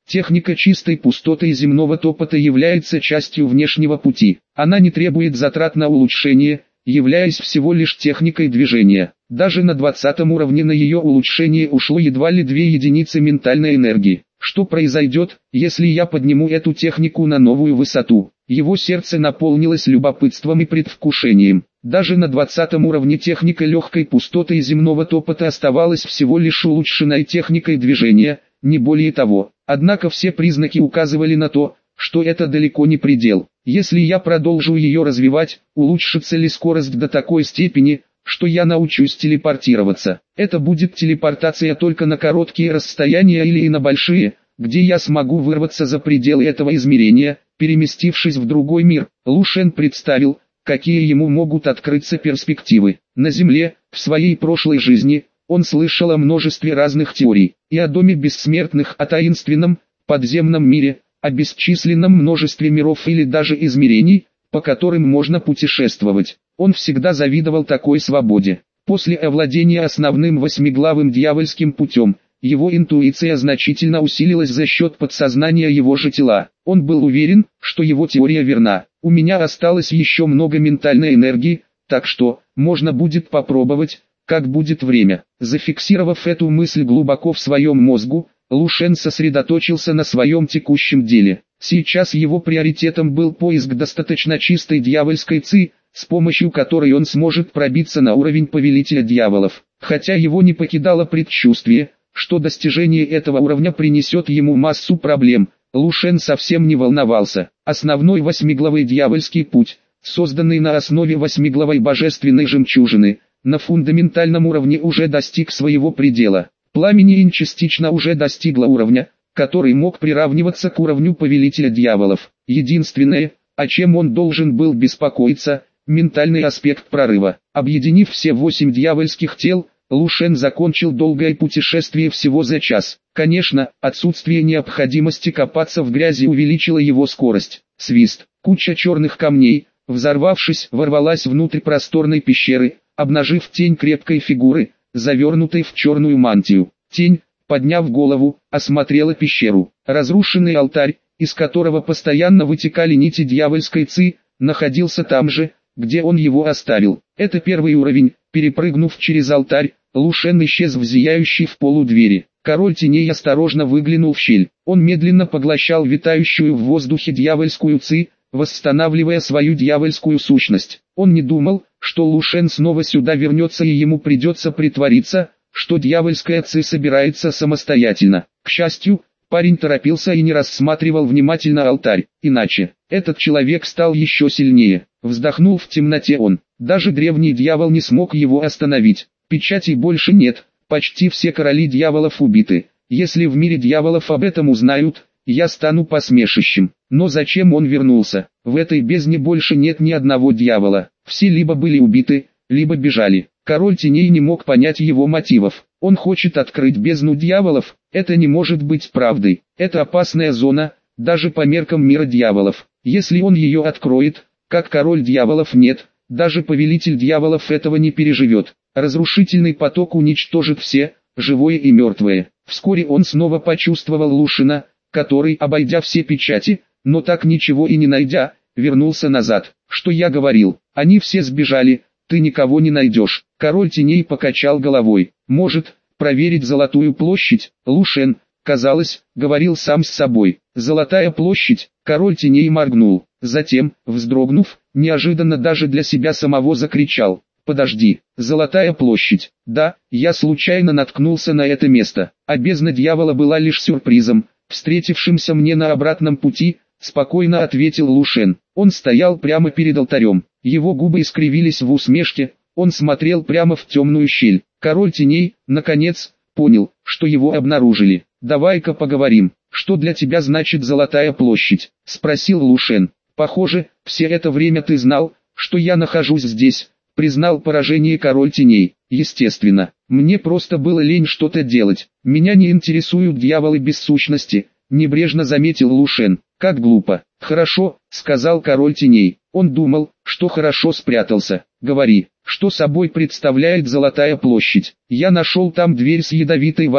Техника чистой пустоты и земного топота является частью внешнего пути. Она не требует затрат на улучшение, являясь всего лишь техникой движения. Даже на 20 уровне на ее улучшение ушло едва ли 2 единицы ментальной энергии. Что произойдет, если я подниму эту технику на новую высоту? Его сердце наполнилось любопытством и предвкушением. Даже на 20 уровне техника легкой пустоты и земного топота оставалась всего лишь улучшенной техникой движения, не более того. Однако все признаки указывали на то, что это далеко не предел. Если я продолжу ее развивать, улучшится ли скорость до такой степени, что я научусь телепортироваться? Это будет телепортация только на короткие расстояния или и на большие, где я смогу вырваться за пределы этого измерения, переместившись в другой мир. Лу Шен представил, какие ему могут открыться перспективы. На Земле, в своей прошлой жизни, он слышал о множестве разных теорий, и о доме бессмертных, о таинственном, подземном мире, о бесчисленном множестве миров или даже измерений, по которым можно путешествовать. Он всегда завидовал такой свободе. После овладения основным восьмиглавым дьявольским путем, его интуиция значительно усилилась за счет подсознания его же тела. Он был уверен, что его теория верна. У меня осталось еще много ментальной энергии, так что, можно будет попробовать, как будет время. Зафиксировав эту мысль глубоко в своем мозгу, Лу Шен сосредоточился на своем текущем деле. Сейчас его приоритетом был поиск достаточно чистой дьявольской ци, с помощью которой он сможет пробиться на уровень повелителя дьяволов. Хотя его не покидало предчувствие, что достижение этого уровня принесет ему массу проблем, Лу Шен совсем не волновался. Основной восьмиглавый дьявольский путь, созданный на основе восьмиглавой божественной жемчужины, на фундаментальном уровне уже достиг своего предела. Пламени Инь частично уже достигла уровня, который мог приравниваться к уровню повелителя дьяволов. Единственное, о чем он должен был беспокоиться, ментальный аспект прорыва. Объединив все 8 дьявольских тел, Лу Шен закончил долгое путешествие всего за час. Конечно, отсутствие необходимости копаться в грязи увеличило его скорость. Свист. Куча черных камней, взорвавшись, ворвалась внутрь просторной пещеры, обнажив тень крепкой фигуры, завернутой в черную мантию. Тень, подняв голову, осмотрела пещеру. Разрушенный алтарь, из которого постоянно вытекали нити дьявольской ци, находился там же, где он его оставил. Это первый уровень. Перепрыгнув через алтарь, Лу Шен исчез в зияющей в полу двери. Король теней осторожно выглянул в щель. Он медленно поглощал витающую в воздухе дьявольскую ци, восстанавливая свою дьявольскую сущность. Он не думал, что Лу Шен снова сюда вернется и ему придется притвориться, что дьявольская ци собирается самостоятельно. К счастью, парень торопился и не рассматривал внимательно алтарь, иначе этот человек стал еще сильнее. Вздохнул в темноте он. Даже древний дьявол не смог его остановить. Печатей больше нет, почти все короли дьяволов убиты. Если в мире дьяволов об этом узнают, я стану посмешищем. Но зачем он вернулся? В этой бездне больше нет ни одного дьявола. Все либо были убиты, либо бежали. Король теней не мог понять его мотивов. Он хочет открыть бездну дьяволов? Это не может быть правдой. Это опасная зона, даже по меркам мира дьяволов. Если он ее откроет, как король дьяволов нет, даже повелитель дьяволов этого не переживет. Разрушительный поток уничтожит все, живое и мертвое. Вскоре он снова почувствовал Лу Шена, который, обойдя все печати, но так ничего и не найдя, вернулся назад. Что я говорил, они все сбежали, ты никого не найдешь. Король теней покачал головой. Может, проверить Золотую площадь? Лу Шен, казалось, говорил сам с собой. Золотая площадь? Король теней моргнул. Затем, вздрогнув, неожиданно даже для себя самого закричал. Подожди, Золотая площадь. Да, я случайно наткнулся на это место. А бездна дьявола была лишь сюрпризом, встретившимся мне на обратном пути, спокойно ответил Лу Шен. Он стоял прямо перед алтарем. Его губы искривились в усмешке, он смотрел прямо в темную щель. Король теней, наконец, понял, что его обнаружили. «Давай-ка поговорим, что для тебя значит Золотая площадь?» — спросил Лу Шен. «Похоже, все это время ты знал, что я нахожусь здесь», — признал поражение король теней. «Естественно, мне просто было лень что-то делать. Меня не интересуют дьяволы без сущности», — небрежно заметил Лу Шен. «Как глупо». «Хорошо», — сказал король теней. Он думал, что хорошо спрятался. «Говори, что собой представляет Золотая площадь?» «Я нашел там дверь с ядовитой водой,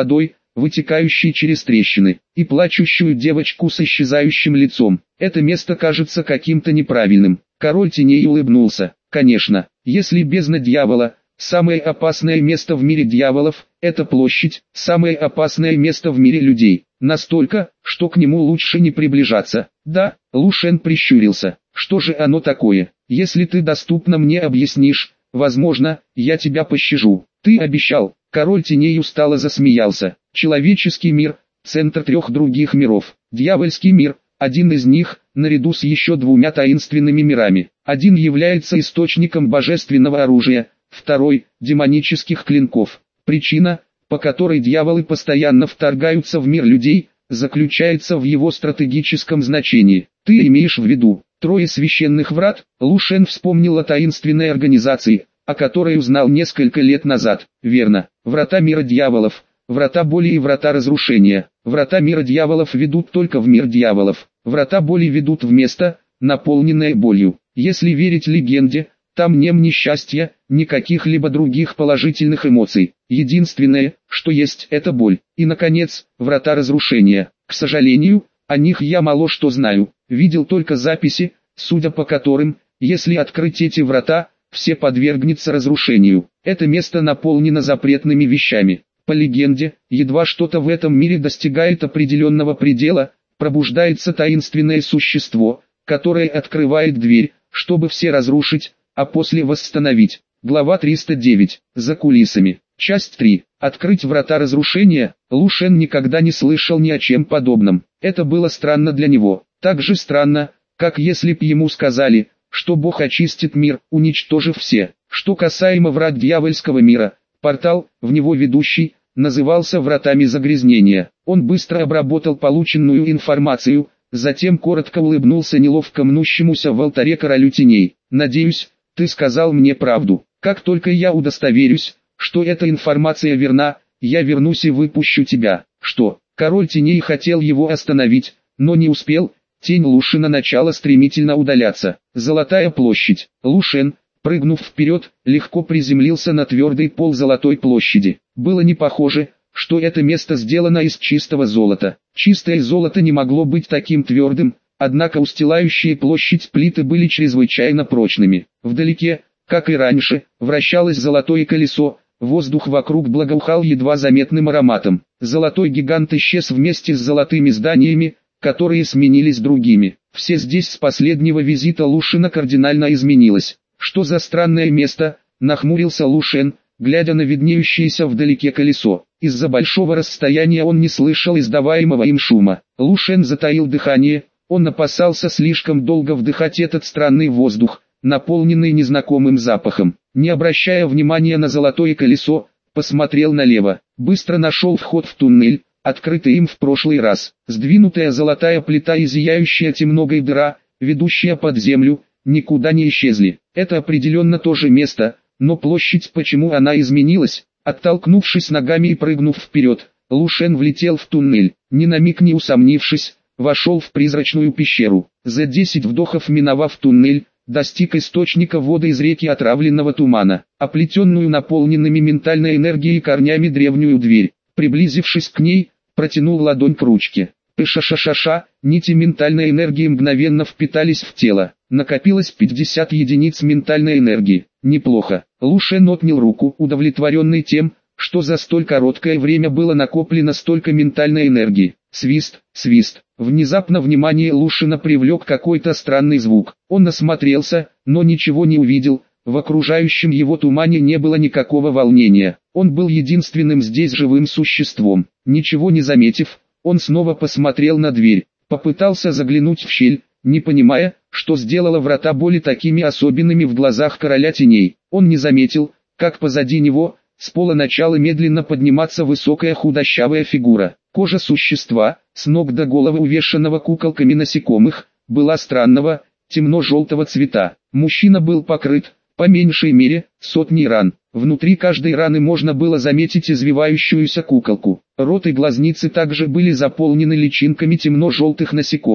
вытекающий через трещины, и плачущую девочку с исчезающим лицом. Это место кажется каким-то неправильным. Король теней улыбнулся. Конечно, если бездна дьявола, самое опасное место в мире дьяволов, это площадь, самое опасное место в мире людей. Настолько, что к нему лучше не приближаться. Да, Лу Шен прищурился. Что же оно такое? Если ты доступно мне объяснишь, возможно, я тебя пощажу. Ты обещал. Король теней устало засмеялся. Человеческий мир – центр 3 других миров. Дьявольский мир – один из них, наряду с еще 2 таинственными мирами. Один является источником божественного оружия, второй – демонических клинков. Причина, по которой дьяволы постоянно вторгаются в мир людей, заключается в его стратегическом значении. Ты имеешь в виду 3 священных врат? Лу Шен вспомнил о таинственной организации, о которой узнал несколько лет назад. Верно, врата мира дьяволов, врата боли и врата разрушения. Врата мира дьяволов ведут только в мир дьяволов. Врата боли ведут в место, наполненное болью. Если верить легенде, там нет ни счастья, ни каких-либо других положительных эмоций. Единственное, что есть, это боль. И, наконец, врата разрушения. К сожалению, о них я мало что знаю. Видел только записи, судя по которым, если открыть эти врата, все подвергнется разрушению. Это место наполнено запретными вещами. По легенде, едва что-то в этом мире достигает определенного предела, пробуждается таинственное существо, которое открывает дверь, чтобы все разрушить, а после восстановить. Глава 309. За кулисами. Часть 3. Открыть врата разрушения. Лу Шен никогда не слышал ни о чем подобном. Это было странно для него. Так же странно, как если б ему сказали, что Бог очистит мир, уничтожив все. Что касаемо врат дьявольского мира, портал, в него ведущий, назывался вратами загрязнения. Он быстро обработал полученную информацию, затем коротко улыбнулся неловко мнущемуся в алтаре королю теней. «Надеюсь, ты сказал мне правду. Как только я удостоверюсь, что эта информация верна, я вернусь и выпущу тебя». Что? Король теней хотел его остановить, но не успел. Тень Лу Шена начала стремительно удаляться. Золотая площадь. Лу Шен, прыгнув вперед, легко приземлился на твердый пол Золотой площади. Было не похоже, что это место сделано из чистого золота. Чистое золото не могло быть таким твердым, однако устилающие площадь плиты были чрезвычайно прочными. Вдалеке, как и раньше, вращалось золотое колесо, воздух вокруг благоухал едва заметным ароматом. Золотой гигант исчез вместе с золотыми зданиями, которые сменились другими. Все здесь с последнего визита Лу Шена кардинально изменилось. Что за странное место, нахмурился Лу Шен, глядя на виднеющееся вдалеке колесо. Из-за большого расстояния он не слышал издаваемого им шума. Лу Шен затаил дыхание, он опасался слишком долго вдыхать этот странный воздух, наполненный незнакомым запахом. Не обращая внимания на золотое колесо, посмотрел налево, быстро нашел вход в туннель, открытый им в прошлый раз. Сдвинутая золотая плита и зияющая темногой дыра, ведущая под землю, никуда не исчезли. Это определенно то же место, но площадь, почему она изменилась? Оттолкнувшись ногами и прыгнув вперед, Лу Шен влетел в туннель, ни на миг не усомнившись, вошел в призрачную пещеру. За 10 вдохов миновав туннель, достиг источника воды из реки отравленного тумана, оплетенную наполненными ментальной энергией корнями древнюю дверь. Приблизившись к ней, протянул ладонь к ручке. Пыша-ша-ша-ша, нити ментальной энергии мгновенно впитались в тело. Накопилось 50 единиц ментальной энергии. Неплохо. Лу Шен отнял руку, удовлетворенный тем, что за столь короткое время было накоплено столько ментальной энергии. Свист, свист. Внезапно внимание Лу Шена привлек какой-то странный звук. Он осмотрелся, но ничего не увидел. В окружающем его тумане не было никакого волнения. Он был единственным здесь живым существом. Ничего не заметив, он снова посмотрел на дверь. Попытался заглянуть в щель, не понимая, что сделало врата боли такими особенными в глазах короля теней. Он не заметил, как позади него, с пола начала медленно подниматься высокая худощавая фигура. Кожа существа, с ног до головы увешанного куколками насекомых, была странного, темно-желтого цвета. Мужчина был покрыт, по меньшей мере, сотней ран. Внутри каждой раны можно было заметить извивающуюся куколку. Рот и глазницы также были заполнены личинками темно-желтых насекомых.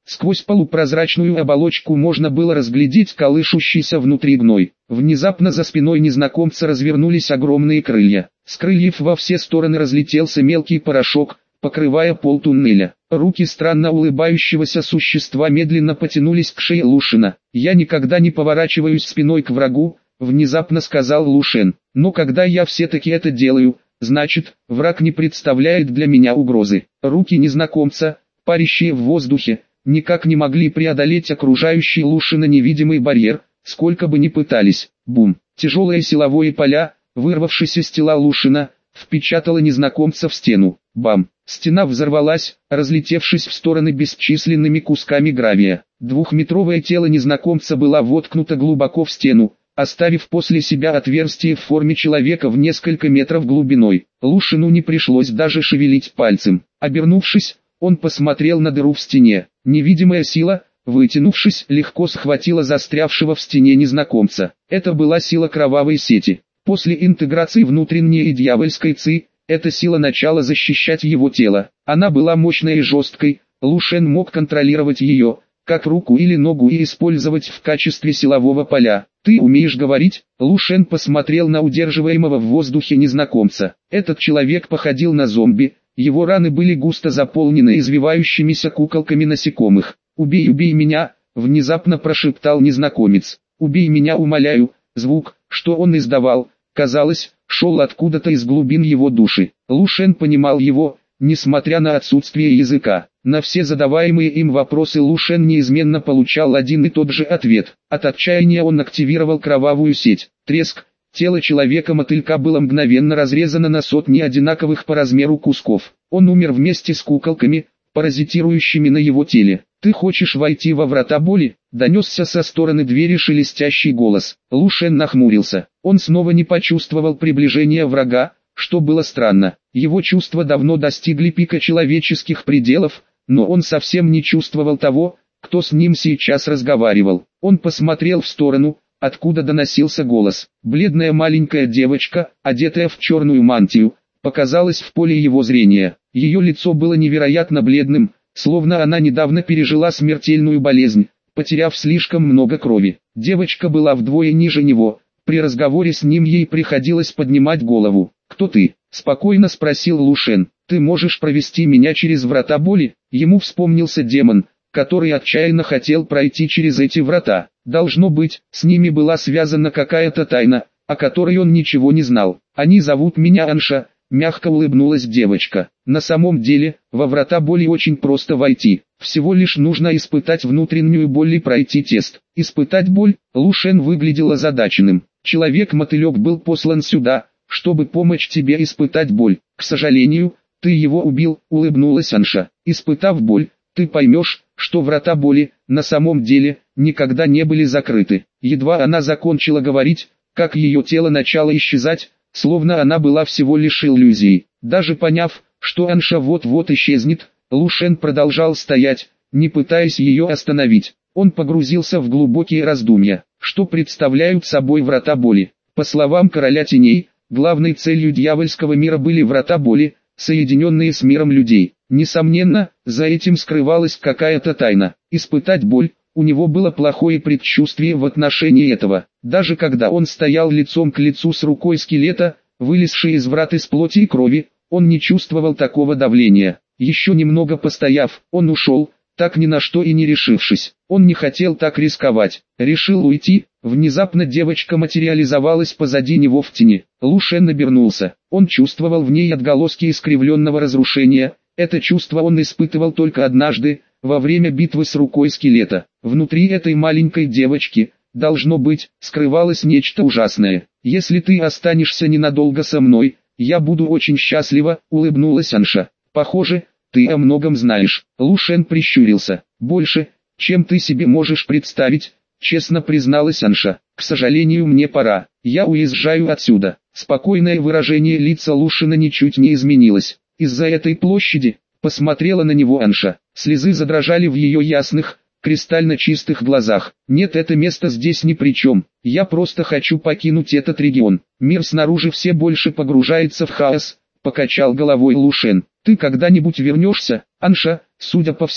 Сквозь полупрозрачную оболочку можно было разглядеть колышущийся внутри гной. Внезапно за спиной незнакомца развернулись огромные крылья. С крыльев во все стороны разлетелся мелкий порошок, покрывая пол туннеля. Руки странно улыбающегося существа медленно потянулись к шее Лушена. «Я никогда не поворачиваюсь спиной к врагу», — внезапно сказал Лушен. «Но когда я все-таки это делаю, значит, враг не представляет для меня угрозы». Руки незнакомца, парящие в воздухе, никак не могли преодолеть окружающий Лушена невидимый барьер, сколько бы ни пытались. Бум! Тяжелое силовое поля, вырвавшись из тела Лушена, впечатало незнакомца в стену. Бам! Стена взорвалась, разлетевшись в стороны бесчисленными кусками гравия. Двухметровое тело незнакомца было воткнуто глубоко в стену, оставив после себя отверстие в форме человека в несколько метров глубиной. Лушену не пришлось даже шевелить пальцем. Обернувшись, он посмотрел на дыру в стене. Невидимая сила, вытянувшись, легко схватила застрявшего в стене незнакомца. Это была сила кровавой сети. После интеграции внутренней и дьявольской ци, эта сила начала защищать его тело. Она была мощной и жесткой, Лушен мог контролировать ее, как руку или ногу, и использовать в качестве силового поля. «Ты умеешь говорить?» Лушен посмотрел на удерживаемого в воздухе незнакомца. Этот человек походил на зомби, его раны были густо заполнены извивающимися куколками насекомых. «Убей, убей меня!» — внезапно прошептал незнакомец. «Убей меня, умоляю!» Звук, что он издавал, казалось, шел откуда-то из глубин его души. Лушен понимал его, несмотря на отсутствие языка. На все задаваемые им вопросы Лушен неизменно получал один и тот же ответ. От отчаяния он активировал кровавую сеть. Треск. Тело человека-мотылька было мгновенно разрезано на сотни одинаковых по размеру кусков. Он умер вместе с куколками, паразитирующими на его теле. «Ты хочешь войти во врата боли?» — донесся со стороны двери шелестящий голос. Лушен нахмурился. Он снова не почувствовал приближения врага, что было странно. Его чувства давно достигли пика человеческих пределов, но он совсем не чувствовал того, кто с ним сейчас разговаривал. Он посмотрел в сторону, откуда доносился голос. Бледная маленькая девочка, одетая в черную мантию, показалась в поле его зрения. Ее лицо было невероятно бледным, словно она недавно пережила смертельную болезнь, потеряв слишком много крови. Девочка была вдвое ниже него, при разговоре с ним ей приходилось поднимать голову. «Кто ты?» — спокойно спросил Лушен. «Ты можешь провести меня через врата боли?» Ему вспомнился демон, который отчаянно хотел пройти через эти врата. Должно быть, с ними была связана какая-то тайна, о которой он ничего не знал. «Они зовут меня Анша», — мягко улыбнулась девочка. «На самом деле, во врата боли очень просто войти. Всего лишь нужно испытать внутреннюю боль и пройти тест». Испытать боль? Лушен выглядел озадаченным. Человек-мотылек был послан сюда, чтобы помочь тебе испытать боль. «К сожалению, ты его убил», — улыбнулась Анша. «Испытав боль, ты поймешь, что врата боли, на самом деле, никогда не были закрыты». Едва она закончила говорить, как ее тело начало исчезать, словно она была всего лишь иллюзией. Даже поняв, что Анша вот-вот исчезнет, Лушен продолжал стоять, не пытаясь ее остановить. Он погрузился в глубокие раздумья. Что представляют собой врата боли? По словам Короля Теней, главной целью дьявольского мира были врата боли, соединенные с миром людей. Несомненно, за этим скрывалась какая-то тайна. Испытать боль, у него было плохое предчувствие в отношении этого. Даже когда он стоял лицом к лицу с рукой скелета, вылезшей из врат из плоти и крови, он не чувствовал такого давления. Еще немного постояв, он ушел, так ни на что и не решившись. Он не хотел так рисковать. Решил уйти. Внезапно девочка материализовалась позади него в тени. Лушен обернулся. Он чувствовал в ней отголоски искривленного разрушения. Это чувство он испытывал только однажды, во время битвы с рукой скелета. Внутри этой маленькой девочки, должно быть, скрывалось нечто ужасное. «Если ты останешься ненадолго со мной, я буду очень счастлива», — улыбнулась Анша. «Похоже, ты о многом знаешь». Лушен прищурился. «Больше, чем ты себе можешь представить», — честно призналась Анша. «К сожалению, мне пора. Я уезжаю отсюда». Спокойное выражение лица Лушена ничуть не изменилось. «Из-за этой площади?» — посмотрела на него Анша. Слезы задрожали в ее ясных, кристально чистых глазах. «Нет, это место здесь ни при чем. Я просто хочу покинуть этот регион. Мир снаружи все больше погружается в хаос», — покачал головой Лушен. «Ты когда-нибудь вернешься?» Анша, судя по всему,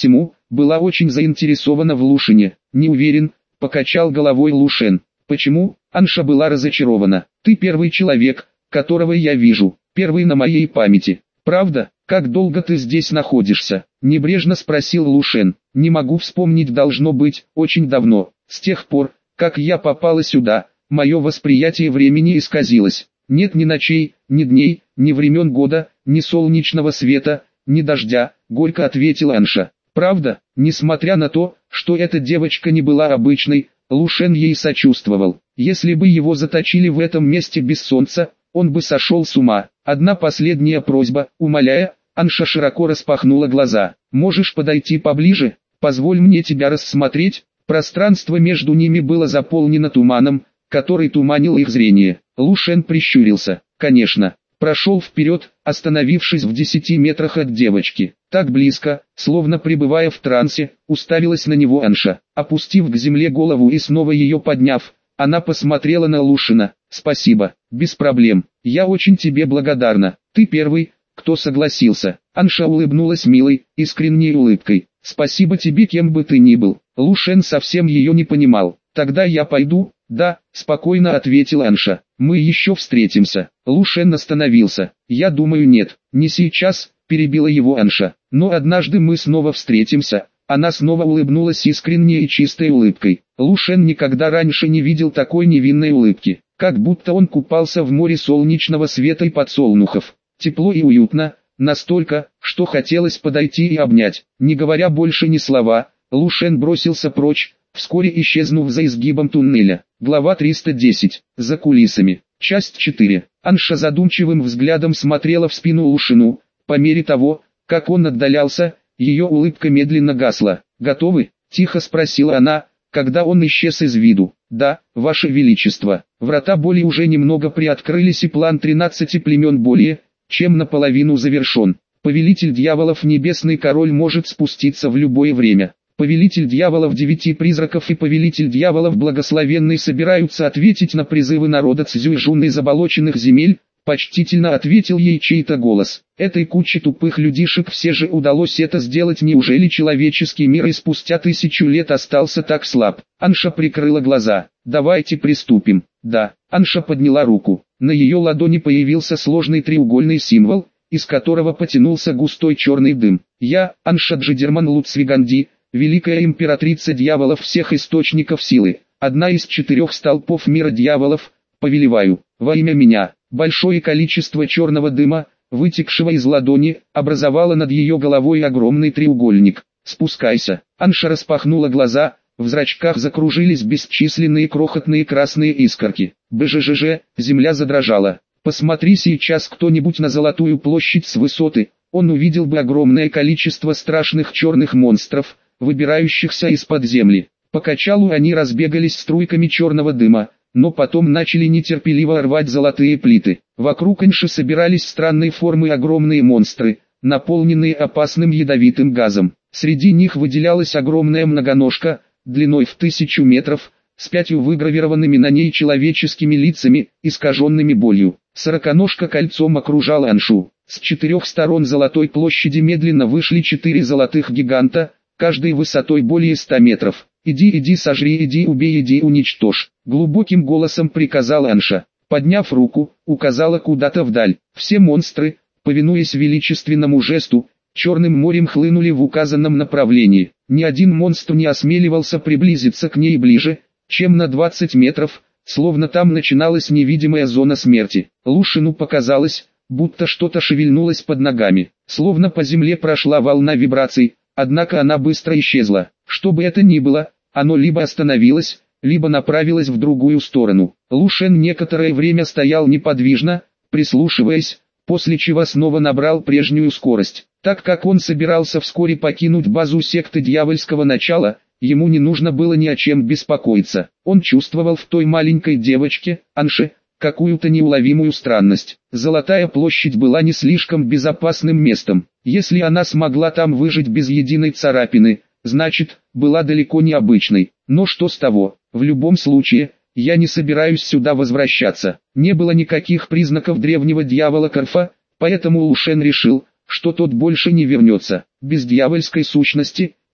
была очень заинтересована в Лушине. Не уверен, покачал головой Лушен. Почему? Анша была разочарована. Ты первый человек, которого я вижу, первый на моей памяти. Правда? Как долго ты здесь находишься? Небрежно спросил Лушен. Не могу вспомнить, должно быть, очень давно. С тех пор, как я попала сюда, мое восприятие времени исказилось. Нет ни ночей, ни дней, ни времен года, ни солнечного света, ни дождя, горько ответила Анша. Правда, несмотря на то, что эта девочка не была обычной, Лушен ей сочувствовал. Если бы его заточили в этом месте без солнца, он бы сошел с ума. Одна последняя просьба, умоляя, Анша широко распахнула глаза. Можешь подойти поближе? Позволь мне тебя рассмотреть. Пространство между ними было заполнено туманом, который туманил их зрение. Лушен прищурился. Конечно. Прошел вперед, остановившись в 10 метрах от девочки. Так близко, словно пребывая в трансе, уставилась на него Анша. Опустив к земле голову и снова ее подняв, она посмотрела на Лушина. «Спасибо, без проблем. Я очень тебе благодарна. Ты первый, кто согласился». Анша улыбнулась милой, искренней улыбкой. «Спасибо тебе, кем бы ты ни был». Лушен совсем ее не понимал. «Тогда я пойду?» «Да», спокойно ответила Анша. «Мы еще встретимся». Лушен остановился. «Я думаю, нет, не сейчас», перебила его Анша. «Но однажды мы снова встретимся». Она снова улыбнулась искренней и чистой улыбкой. Лушен никогда раньше не видел такой невинной улыбки, как будто он купался в море солнечного света и подсолнухов. Тепло и уютно, настолько, что хотелось подойти и обнять. Не говоря больше ни слова, Лушен бросился прочь, вскоре исчезнув за изгибом туннеля. Глава 310. За кулисами. Часть 4. Анша задумчивым взглядом смотрела в спину Лушину. По мере того, как он отдалялся, ее улыбка медленно гасла. «Готовы?» – тихо спросила она, когда он исчез из виду. «Да, Ваше Величество». Врата боли уже немного приоткрылись, и план 13 племен более, чем наполовину завершен. Повелитель дьяволов Небесный Король может спуститься в любое время. Повелитель дьяволов 9 призраков и повелитель дьяволов Благословенный собираются ответить на призывы народа Цзюйжун из заболоченных земель. Почтительно ответил ей чей-то голос. Этой куче тупых людишек все же удалось это сделать. Неужели человеческий мир и спустя 1000 лет остался так слаб? Анша прикрыла глаза. «Давайте приступим». «Да». Анша подняла руку. На ее ладони появился сложный треугольный символ, из которого потянулся густой черный дым. «Я, Анша Джидерман Луцвиганди, великая императрица дьяволов всех источников силы, одна из 4 столпов мира дьяволов, повелеваю, во имя меня». Большое количество черного дыма, вытекшего из ладони, образовало над ее головой огромный треугольник. «Спускайся». Анша распахнула глаза, в зрачках закружились бесчисленные крохотные красные искорки. «БЖЖЖ», земля задрожала. Посмотри сейчас кто-нибудь на Золотую площадь с высоты, он увидел бы огромное количество страшных черных монстров, выбирающихся из-под земли. По качалу они разбегались струйками черного дыма, но потом начали нетерпеливо рвать золотые плиты. Вокруг Анши собирались странной формы огромные монстры, наполненные опасным ядовитым газом. Среди них выделялась огромная многоножка, длиной в 1000 метров, с 5 выгравированными на ней человеческими лицами, искаженными болью. Сороконожка кольцом окружала Аншу. С 4 сторон Золотой площади медленно вышли 4 золотых гиганта, каждый высотой более 100 метров. «Иди, сожри, иди, убей, иди, уничтожь», — глубоким голосом приказала Анша. Подняв руку, указала куда-то вдаль. Все монстры, повинуясь величественному жесту, черным морем хлынули в указанном направлении. Ни один монстр не осмеливался приблизиться к ней ближе, чем на 20 метров, словно там начиналась невидимая зона смерти. Лушину показалось, будто что-то шевельнулось под ногами, словно по земле прошла волна вибраций, однако она быстро исчезла. Что бы это ни было, оно либо остановилось, либо направилось в другую сторону. Лушен некоторое время стоял неподвижно, прислушиваясь, после чего снова набрал прежнюю скорость. Так как он собирался вскоре покинуть базу секты дьявольского начала, ему не нужно было ни о чем беспокоиться. Он чувствовал в той маленькой девочке, Анше, какую-то неуловимую странность. Золотая площадь была не слишком безопасным местом. Если она смогла там выжить без единой царапины, значит, была далеко не обычной. Но что с того? В любом случае, я не собираюсь сюда возвращаться. Не было никаких признаков древнего дьявола Карфа, поэтому Лушен решил, что тот больше не вернется. Без дьявольской сущности,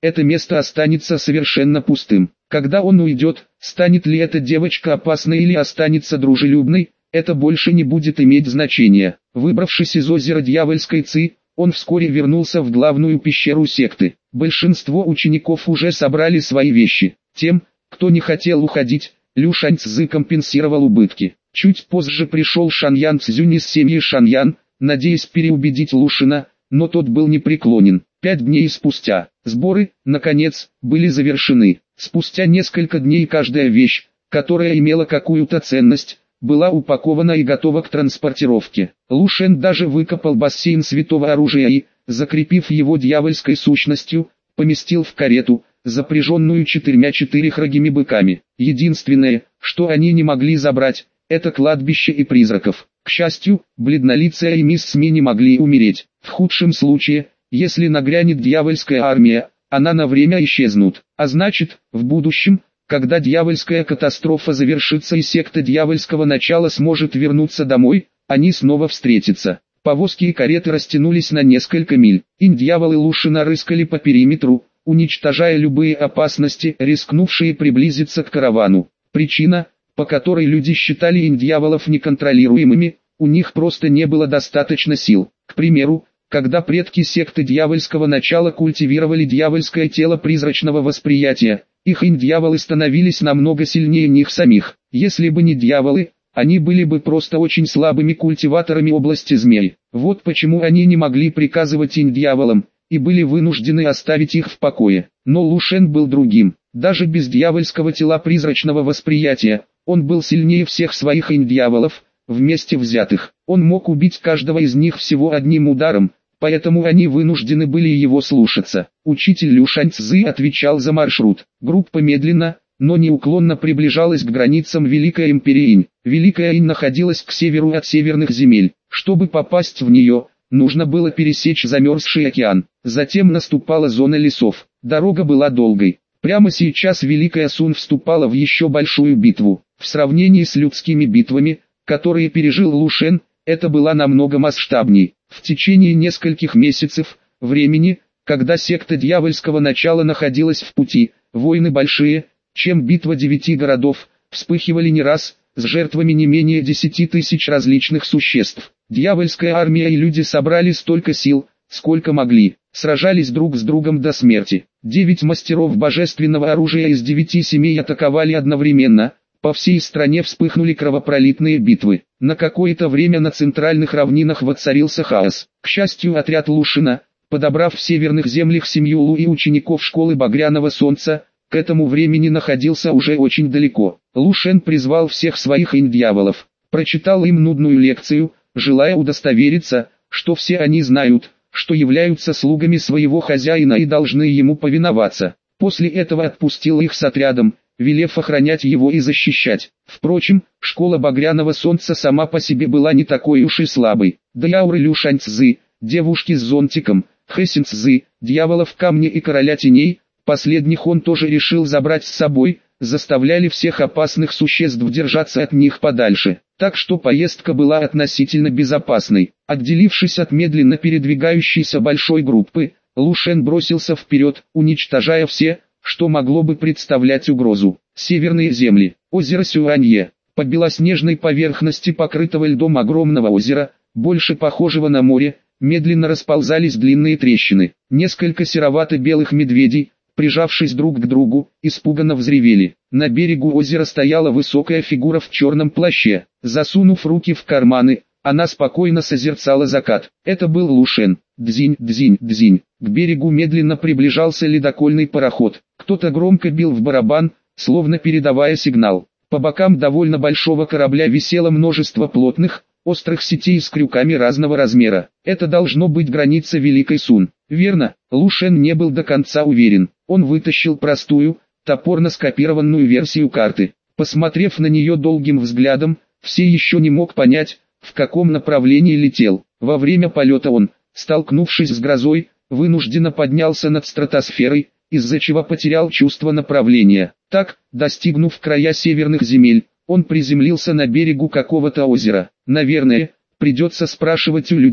это место останется совершенно пустым. Когда он уйдет, станет ли эта девочка опасной или останется дружелюбной, это больше не будет иметь значения. Выбравшись из озера Дьявольской Ци, он вскоре вернулся в главную пещеру секты. Большинство учеников уже собрали свои вещи. Тем, кто не хотел уходить, Лю Шаньцзы компенсировал убытки. Чуть позже пришел Шаньян Цзюнь из семьи Шаньян, надеясь переубедить Лушина, но тот был непреклонен. 5 дней спустя, сборы, наконец, были завершены. Спустя несколько дней каждая вещь, которая имела какую-то ценность, была упакована и готова к транспортировке. Лушен даже выкопал бассейн святого оружия и, закрепив его дьявольской сущностью, поместил в карету, запряженную 4 четырехрогими быками. Единственное, что они не могли забрать, это кладбище и призраков. К счастью, бледнолицая и мисс Сми не могли умереть. В худшем случае, если нагрянет дьявольская армия, она на время исчезнут. А значит, в будущем, когда дьявольская катастрофа завершится и секта дьявольского начала сможет вернуться домой, они снова встретятся. Повозки и кареты растянулись на несколько миль. Инь-дьяволы Лушина рыскали по периметру, уничтожая любые опасности, рискнувшие приблизиться к каравану. Причина, по которой люди считали инь-дьяволов неконтролируемыми, у них просто не было достаточно сил. К примеру, когда предки секты дьявольского начала культивировали дьявольское тело призрачного восприятия, их инь-дьяволы становились намного сильнее них самих. Если бы не дьяволы, они были бы просто очень слабыми культиваторами области змей. Вот почему они не могли приказывать инь-дьяволам, и были вынуждены оставить их в покое. Но Лушен был другим. Даже без дьявольского тела призрачного восприятия, он был сильнее всех своих инь-дьяволов, вместе взятых. Он мог убить каждого из них всего одним ударом, поэтому они вынуждены были его слушаться. Учитель Лю Шаньцзы отвечал за маршрут. Группа медленно, но неуклонно приближалась к границам Великой Империи Инь. Великая Инь находилась к северу от северных земель. Чтобы попасть в нее, нужно было пересечь замерзший океан. Затем наступала зона лесов. Дорога была долгой. Прямо сейчас Великая Сун вступала в еще большую битву. В сравнении с людскими битвами, которые пережил Лушен, это была намного масштабней. В течение нескольких месяцев, времени, когда секта дьявольского начала находилась в пути, войны большие, чем битва 9 городов, вспыхивали не раз, с жертвами не менее 10 тысяч различных существ. Дьявольская армия и люди собрали столько сил, сколько могли, сражались друг с другом до смерти. 9 мастеров божественного оружия из 9 семей атаковали одновременно. По всей стране вспыхнули кровопролитные битвы. На какое-то время на центральных равнинах воцарился хаос. К счастью, отряд Лушина, подобрав в северных землях семью Лу и учеников школы Багряного Солнца, к этому времени находился уже очень далеко. Лушен призвал всех своих инь-дьяволов, прочитал им нудную лекцию, желая удостовериться, что все они знают, что являются слугами своего хозяина и должны ему повиноваться. После этого отпустил их с отрядом, велев охранять его и защищать. Впрочем, школа Багряного Солнца сама по себе была не такой уж и слабой. Дяуры Лю Шаньцзы, девушки с зонтиком, Хэсин Цзы, дьяволов камня и короля теней, последних он тоже решил забрать с собой, заставляли всех опасных существ держаться от них подальше. Так что поездка была относительно безопасной. Отделившись от медленно передвигающейся большой группы, Лушен бросился вперед, уничтожая все, что могло бы представлять угрозу. Северные земли, озеро Сюанье. По белоснежной поверхности покрытого льдом огромного озера, больше похожего на море, медленно расползались длинные трещины. Несколько серовато-белых медведей, прижавшись друг к другу, испуганно взревели. На берегу озера стояла высокая фигура в черном плаще. Засунув руки в карманы, она спокойно созерцала закат. Это был Лушен. Дзинь, дзинь, дзинь. К берегу медленно приближался ледокольный пароход. Кто-то громко бил в барабан, словно передавая сигнал. По бокам довольно большого корабля висело множество плотных, острых сетей с крюками разного размера. Это должно быть граница Великой Сун. Верно, Лушен не был до конца уверен. Он вытащил простую, топорно скопированную версию карты. Посмотрев на нее долгим взглядом, все еще не мог понять, в каком направлении летел. Во время полета он, столкнувшись с грозой, вынужденно поднялся над стратосферой, из-за чего потерял чувство направления. Так, достигнув края северных земель, он приземлился на берегу какого-то озера. Наверное, придется спрашивать у людей,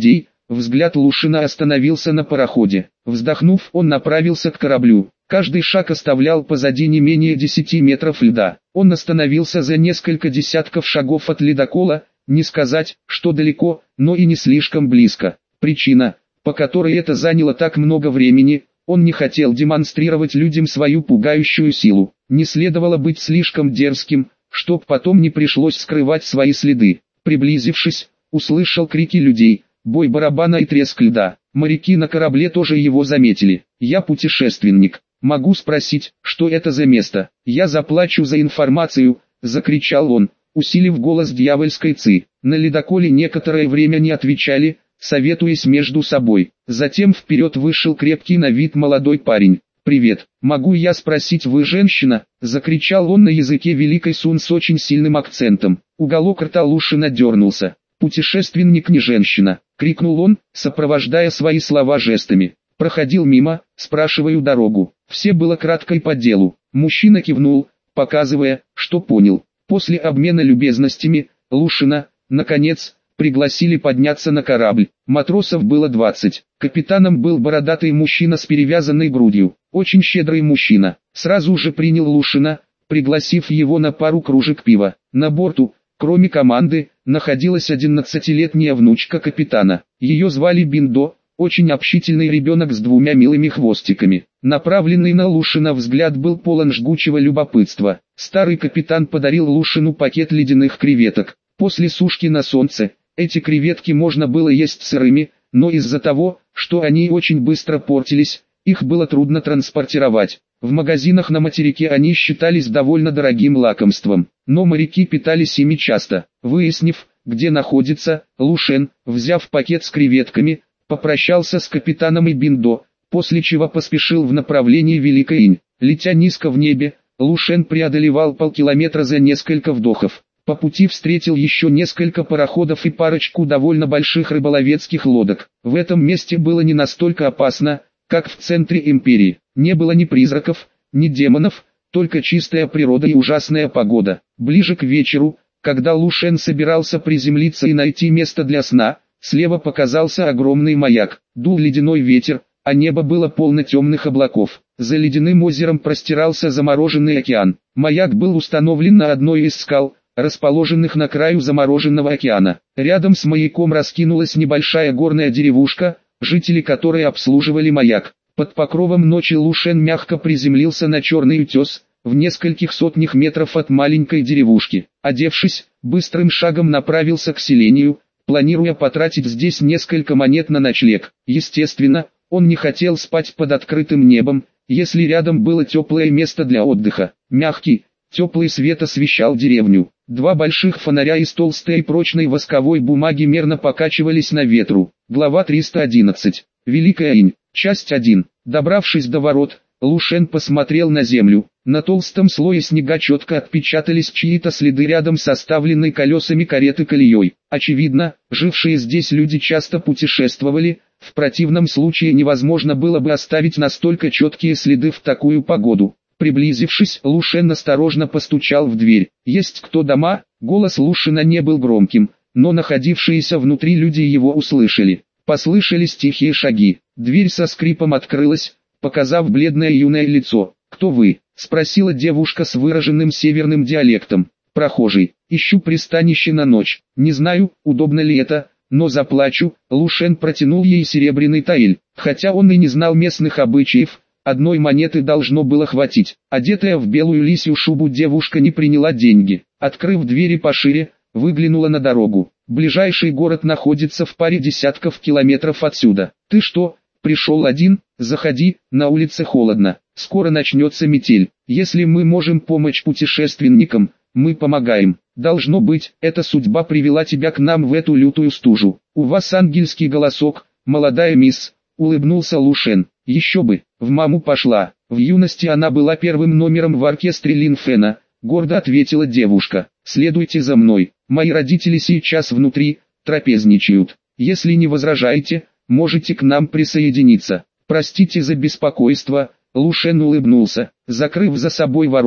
Взгляд Лушина остановился на пароходе. Вздохнув, он направился к кораблю. Каждый шаг оставлял позади не менее 10 метров льда. Он остановился за несколько десятков шагов от ледокола, не сказать, что далеко, но и не слишком близко. Причина, по которой это заняло так много времени, он не хотел демонстрировать людям свою пугающую силу. Не следовало быть слишком дерзким, чтоб потом не пришлось скрывать свои следы. Приблизившись, услышал крики людей, бой барабана и треск льда. Моряки на корабле тоже его заметили. «Я путешественник. Могу спросить, что это за место? Я заплачу за информацию», — закричал он, усилив голос дьявольской ци. На ледоколе некоторое время не отвечали, советуясь между собой. Затем вперед вышел крепкий на вид молодой парень. «Привет, могу я спросить, вы женщина?» — закричал он на языке Великой Сун с очень сильным акцентом. Уголок рта Лушина дернулся. «Путешественник не женщина», — крикнул он, сопровождая свои слова жестами. «Проходил мимо, спрашиваю дорогу». Все было кратко и по делу. Мужчина кивнул, показывая, что понял. После обмена любезностями, Лушина, наконец, пригласили подняться на корабль. Матросов было 20. Капитаном был бородатый мужчина с перевязанной грудью. Очень щедрый мужчина. Сразу же принял Лушина, пригласив его на пару кружек пива. На борту, кроме команды, находилась 11-летняя внучка капитана. Ее звали Биндо, очень общительный ребенок с 2 милыми хвостиками. Направленный на Лушина взгляд был полон жгучего любопытства. Старый капитан подарил Лушину пакет ледяных креветок. После сушки на солнце, эти креветки можно было есть сырыми, но из-за того, что они очень быстро портились, их было трудно транспортировать. В магазинах на материке они считались довольно дорогим лакомством, но моряки питались ими часто. Выяснив, где находится, Лушен, взяв пакет с креветками, попрощался с капитаном и Биндо, после чего поспешил в направлении Великой Инь. Летя низко в небе, Лушен преодолевал полкилометра за несколько вдохов. По пути встретил еще несколько пароходов и парочку довольно больших рыболовецких лодок. В этом месте было не настолько опасно, как в центре империи. Не было ни призраков, ни демонов, только чистая природа и ужасная погода. Ближе к вечеру, когда Лушен собирался приземлиться и найти место для сна, слева показался огромный маяк. Дул ледяной ветер, а небо было полно темных облаков. За ледяным озером простирался замороженный океан. Маяк был установлен на одной из скал, расположенных на краю замороженного океана. Рядом с маяком раскинулась небольшая горная деревушка, жители которой обслуживали маяк. Под покровом ночи Лушен мягко приземлился на черный утес, в нескольких сотнях метров от маленькой деревушки. Одевшись, быстрым шагом направился к селению, планируя потратить здесь несколько монет на ночлег. Естественно, он не хотел спать под открытым небом, если рядом было теплое место для отдыха. Мягкий, теплый свет освещал деревню. 2 больших фонаря из толстой и прочной восковой бумаги мерно покачивались на ветру. Глава 311. Великая Инь. Часть 1. Добравшись до ворот, Лушен посмотрел на землю. На толстом слое снега четко отпечатались чьи-то следы рядом с оставленной колесами кареты колеей. Очевидно, жившие здесь люди часто путешествовали, в противном случае невозможно было бы оставить настолько четкие следы в такую погоду. Приблизившись, Лушен осторожно постучал в дверь. «Есть кто дома?» Голос Лушина не был громким, но находившиеся внутри люди его услышали. Послышались тихие шаги. Дверь со скрипом открылась, показав бледное юное лицо. «Кто вы?» — спросила девушка с выраженным северным диалектом. «Прохожий. Ищу пристанище на ночь. Не знаю, удобно ли это, но заплачу». Лушен протянул ей серебряный таэль. Хотя он и не знал местных обычаев, 1 монеты должно было хватить. Одетая в белую лисью шубу девушка не приняла деньги. Открыв двери пошире, выглянула на дорогу. Ближайший город находится в паре десятков километров отсюда. «Ты что, пришел один? Заходи, на улице холодно. Скоро начнется метель. Если мы можем помочь путешественникам, мы помогаем. Должно быть, эта судьба привела тебя к нам в эту лютую стужу. У вас ангельский голосок, молодая мисс», — улыбнулся Лушен. «Еще бы, в маму пошла». В юности она была первым номером в оркестре Линфена, гордо ответила девушка. «Следуйте за мной, мои родители сейчас внутри, трапезничают. Если не возражаете, можете к нам присоединиться». «Простите за беспокойство», — Лушен улыбнулся. Закрыв за собой ворота,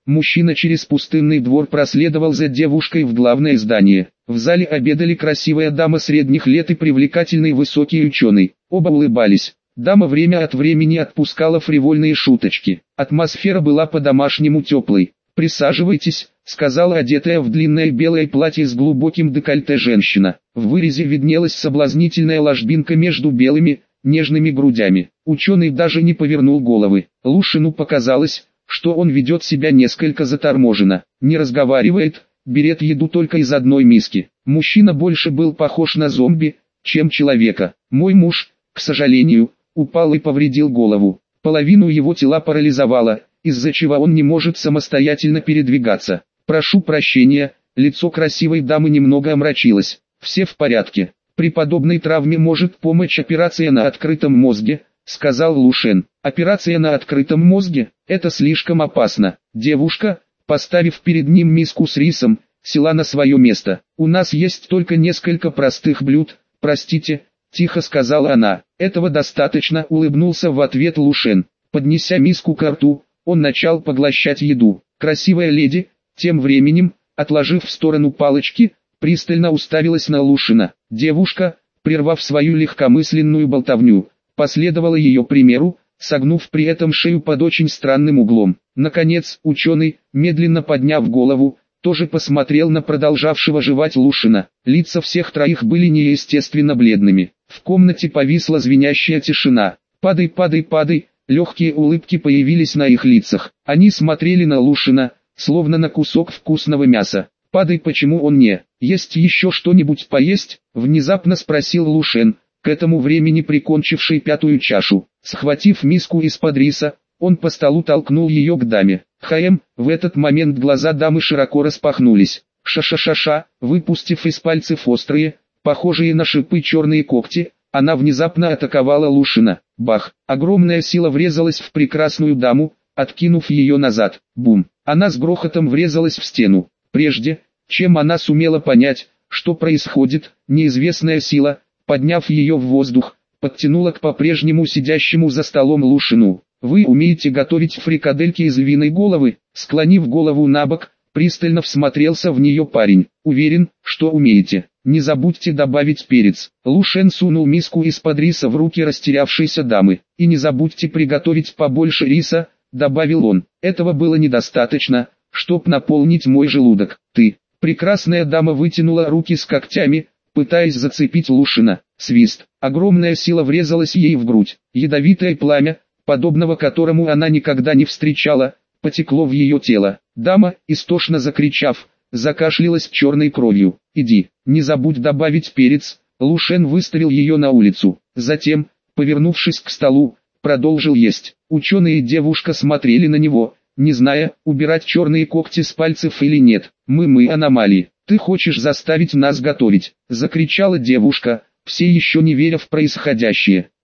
Мужчина через пустынный двор проследовал за девушкой в главное здание. В зале обедали красивая дама средних лет и привлекательный высокий ученый. Оба улыбались. Дама время от времени отпускала фривольные шуточки. Атмосфера была по-домашнему теплой. «Присаживайтесь», — сказала одетая в длинное белое платье с глубоким декольте женщина. В вырезе виднелась соблазнительная ложбинка между белыми, нежными грудями. Ученый даже не повернул головы. Лушину показалось, что он ведет себя несколько заторможенно. Не разговаривает, берет еду только из одной миски. Мужчина больше был похож на зомби, чем человека. «Мой муж, к сожалению, упал и повредил голову. Половину его тела парализовало, из-за чего он не может самостоятельно передвигаться. Прошу прощения». Лицо красивой дамы немного омрачилось. «Все в порядке. При подобной травме может помочь операция на открытом мозге», — сказал Лушен. «Операция на открытом мозге? Это слишком опасно». Девушка, поставив перед ним миску с рисом, села на свое место. «У нас есть только несколько простых блюд, простите», — тихо сказала она. «Этого достаточно», — улыбнулся в ответ Лушен. Поднеся миску ко рту, он начал поглощать еду. Красивая леди, тем временем, отложив в сторону палочки, пристально уставилась на Лушина. Девушка, прервав свою легкомысленную болтовню, последовала ее примеру, согнув при этом шею под очень странным углом. Наконец, ученый, медленно подняв голову, тоже посмотрел на продолжавшего жевать Лушина. Лица всех троих были неестественно бледными. В комнате повисла звенящая тишина. «Падай, падай, падай», легкие улыбки появились на их лицах. Они смотрели на Лушина, словно на кусок вкусного мяса. «Падай, почему он не? Есть еще что-нибудь поесть?» — внезапно спросил Лушен, к этому времени прикончивший пятую чашу. Схватив миску из-под риса, он по столу толкнул ее к даме. В этот момент глаза дамы широко распахнулись. Ша-ша-ша-ша, выпустив из пальцев острые, похожие на шипы черные когти, она внезапно атаковала Лушина. Бах! Огромная сила врезалась в прекрасную даму, откинув ее назад. Бум! Она с грохотом врезалась в стену. Прежде, чем она сумела понять, что происходит, неизвестная сила, подняв ее в воздух, подтянула к по-прежнему сидящему за столом Лушину. «Вы умеете готовить фрикадельки из львиной головы?» Склонив голову набок, пристально всмотрелся в нее парень. «Уверен, что умеете. Не забудьте добавить перец». Лушен сунул миску из-под риса в руки растерявшейся дамы. «И не забудьте приготовить побольше риса», добавил он. «Этого было недостаточно, чтоб наполнить мой желудок». «Ты». Прекрасная дама вытянула руки с когтями, пытаясь зацепить Лушина. Свист. Огромная сила врезалась ей в грудь. Ядовитое пламя, подобного которому она никогда не встречала, потекло в ее тело. Дама, истошно закричав, закашлялась черной кровью. «Иди, не забудь добавить перец». Лушен выставил ее на улицу. Затем, повернувшись к столу, продолжил есть. Ученые и девушка смотрели на него, не зная, убирать черные когти с пальцев или нет. «Мы аномалии. Ты хочешь заставить нас готовить?» — закричала девушка, все еще не веря в происходящее.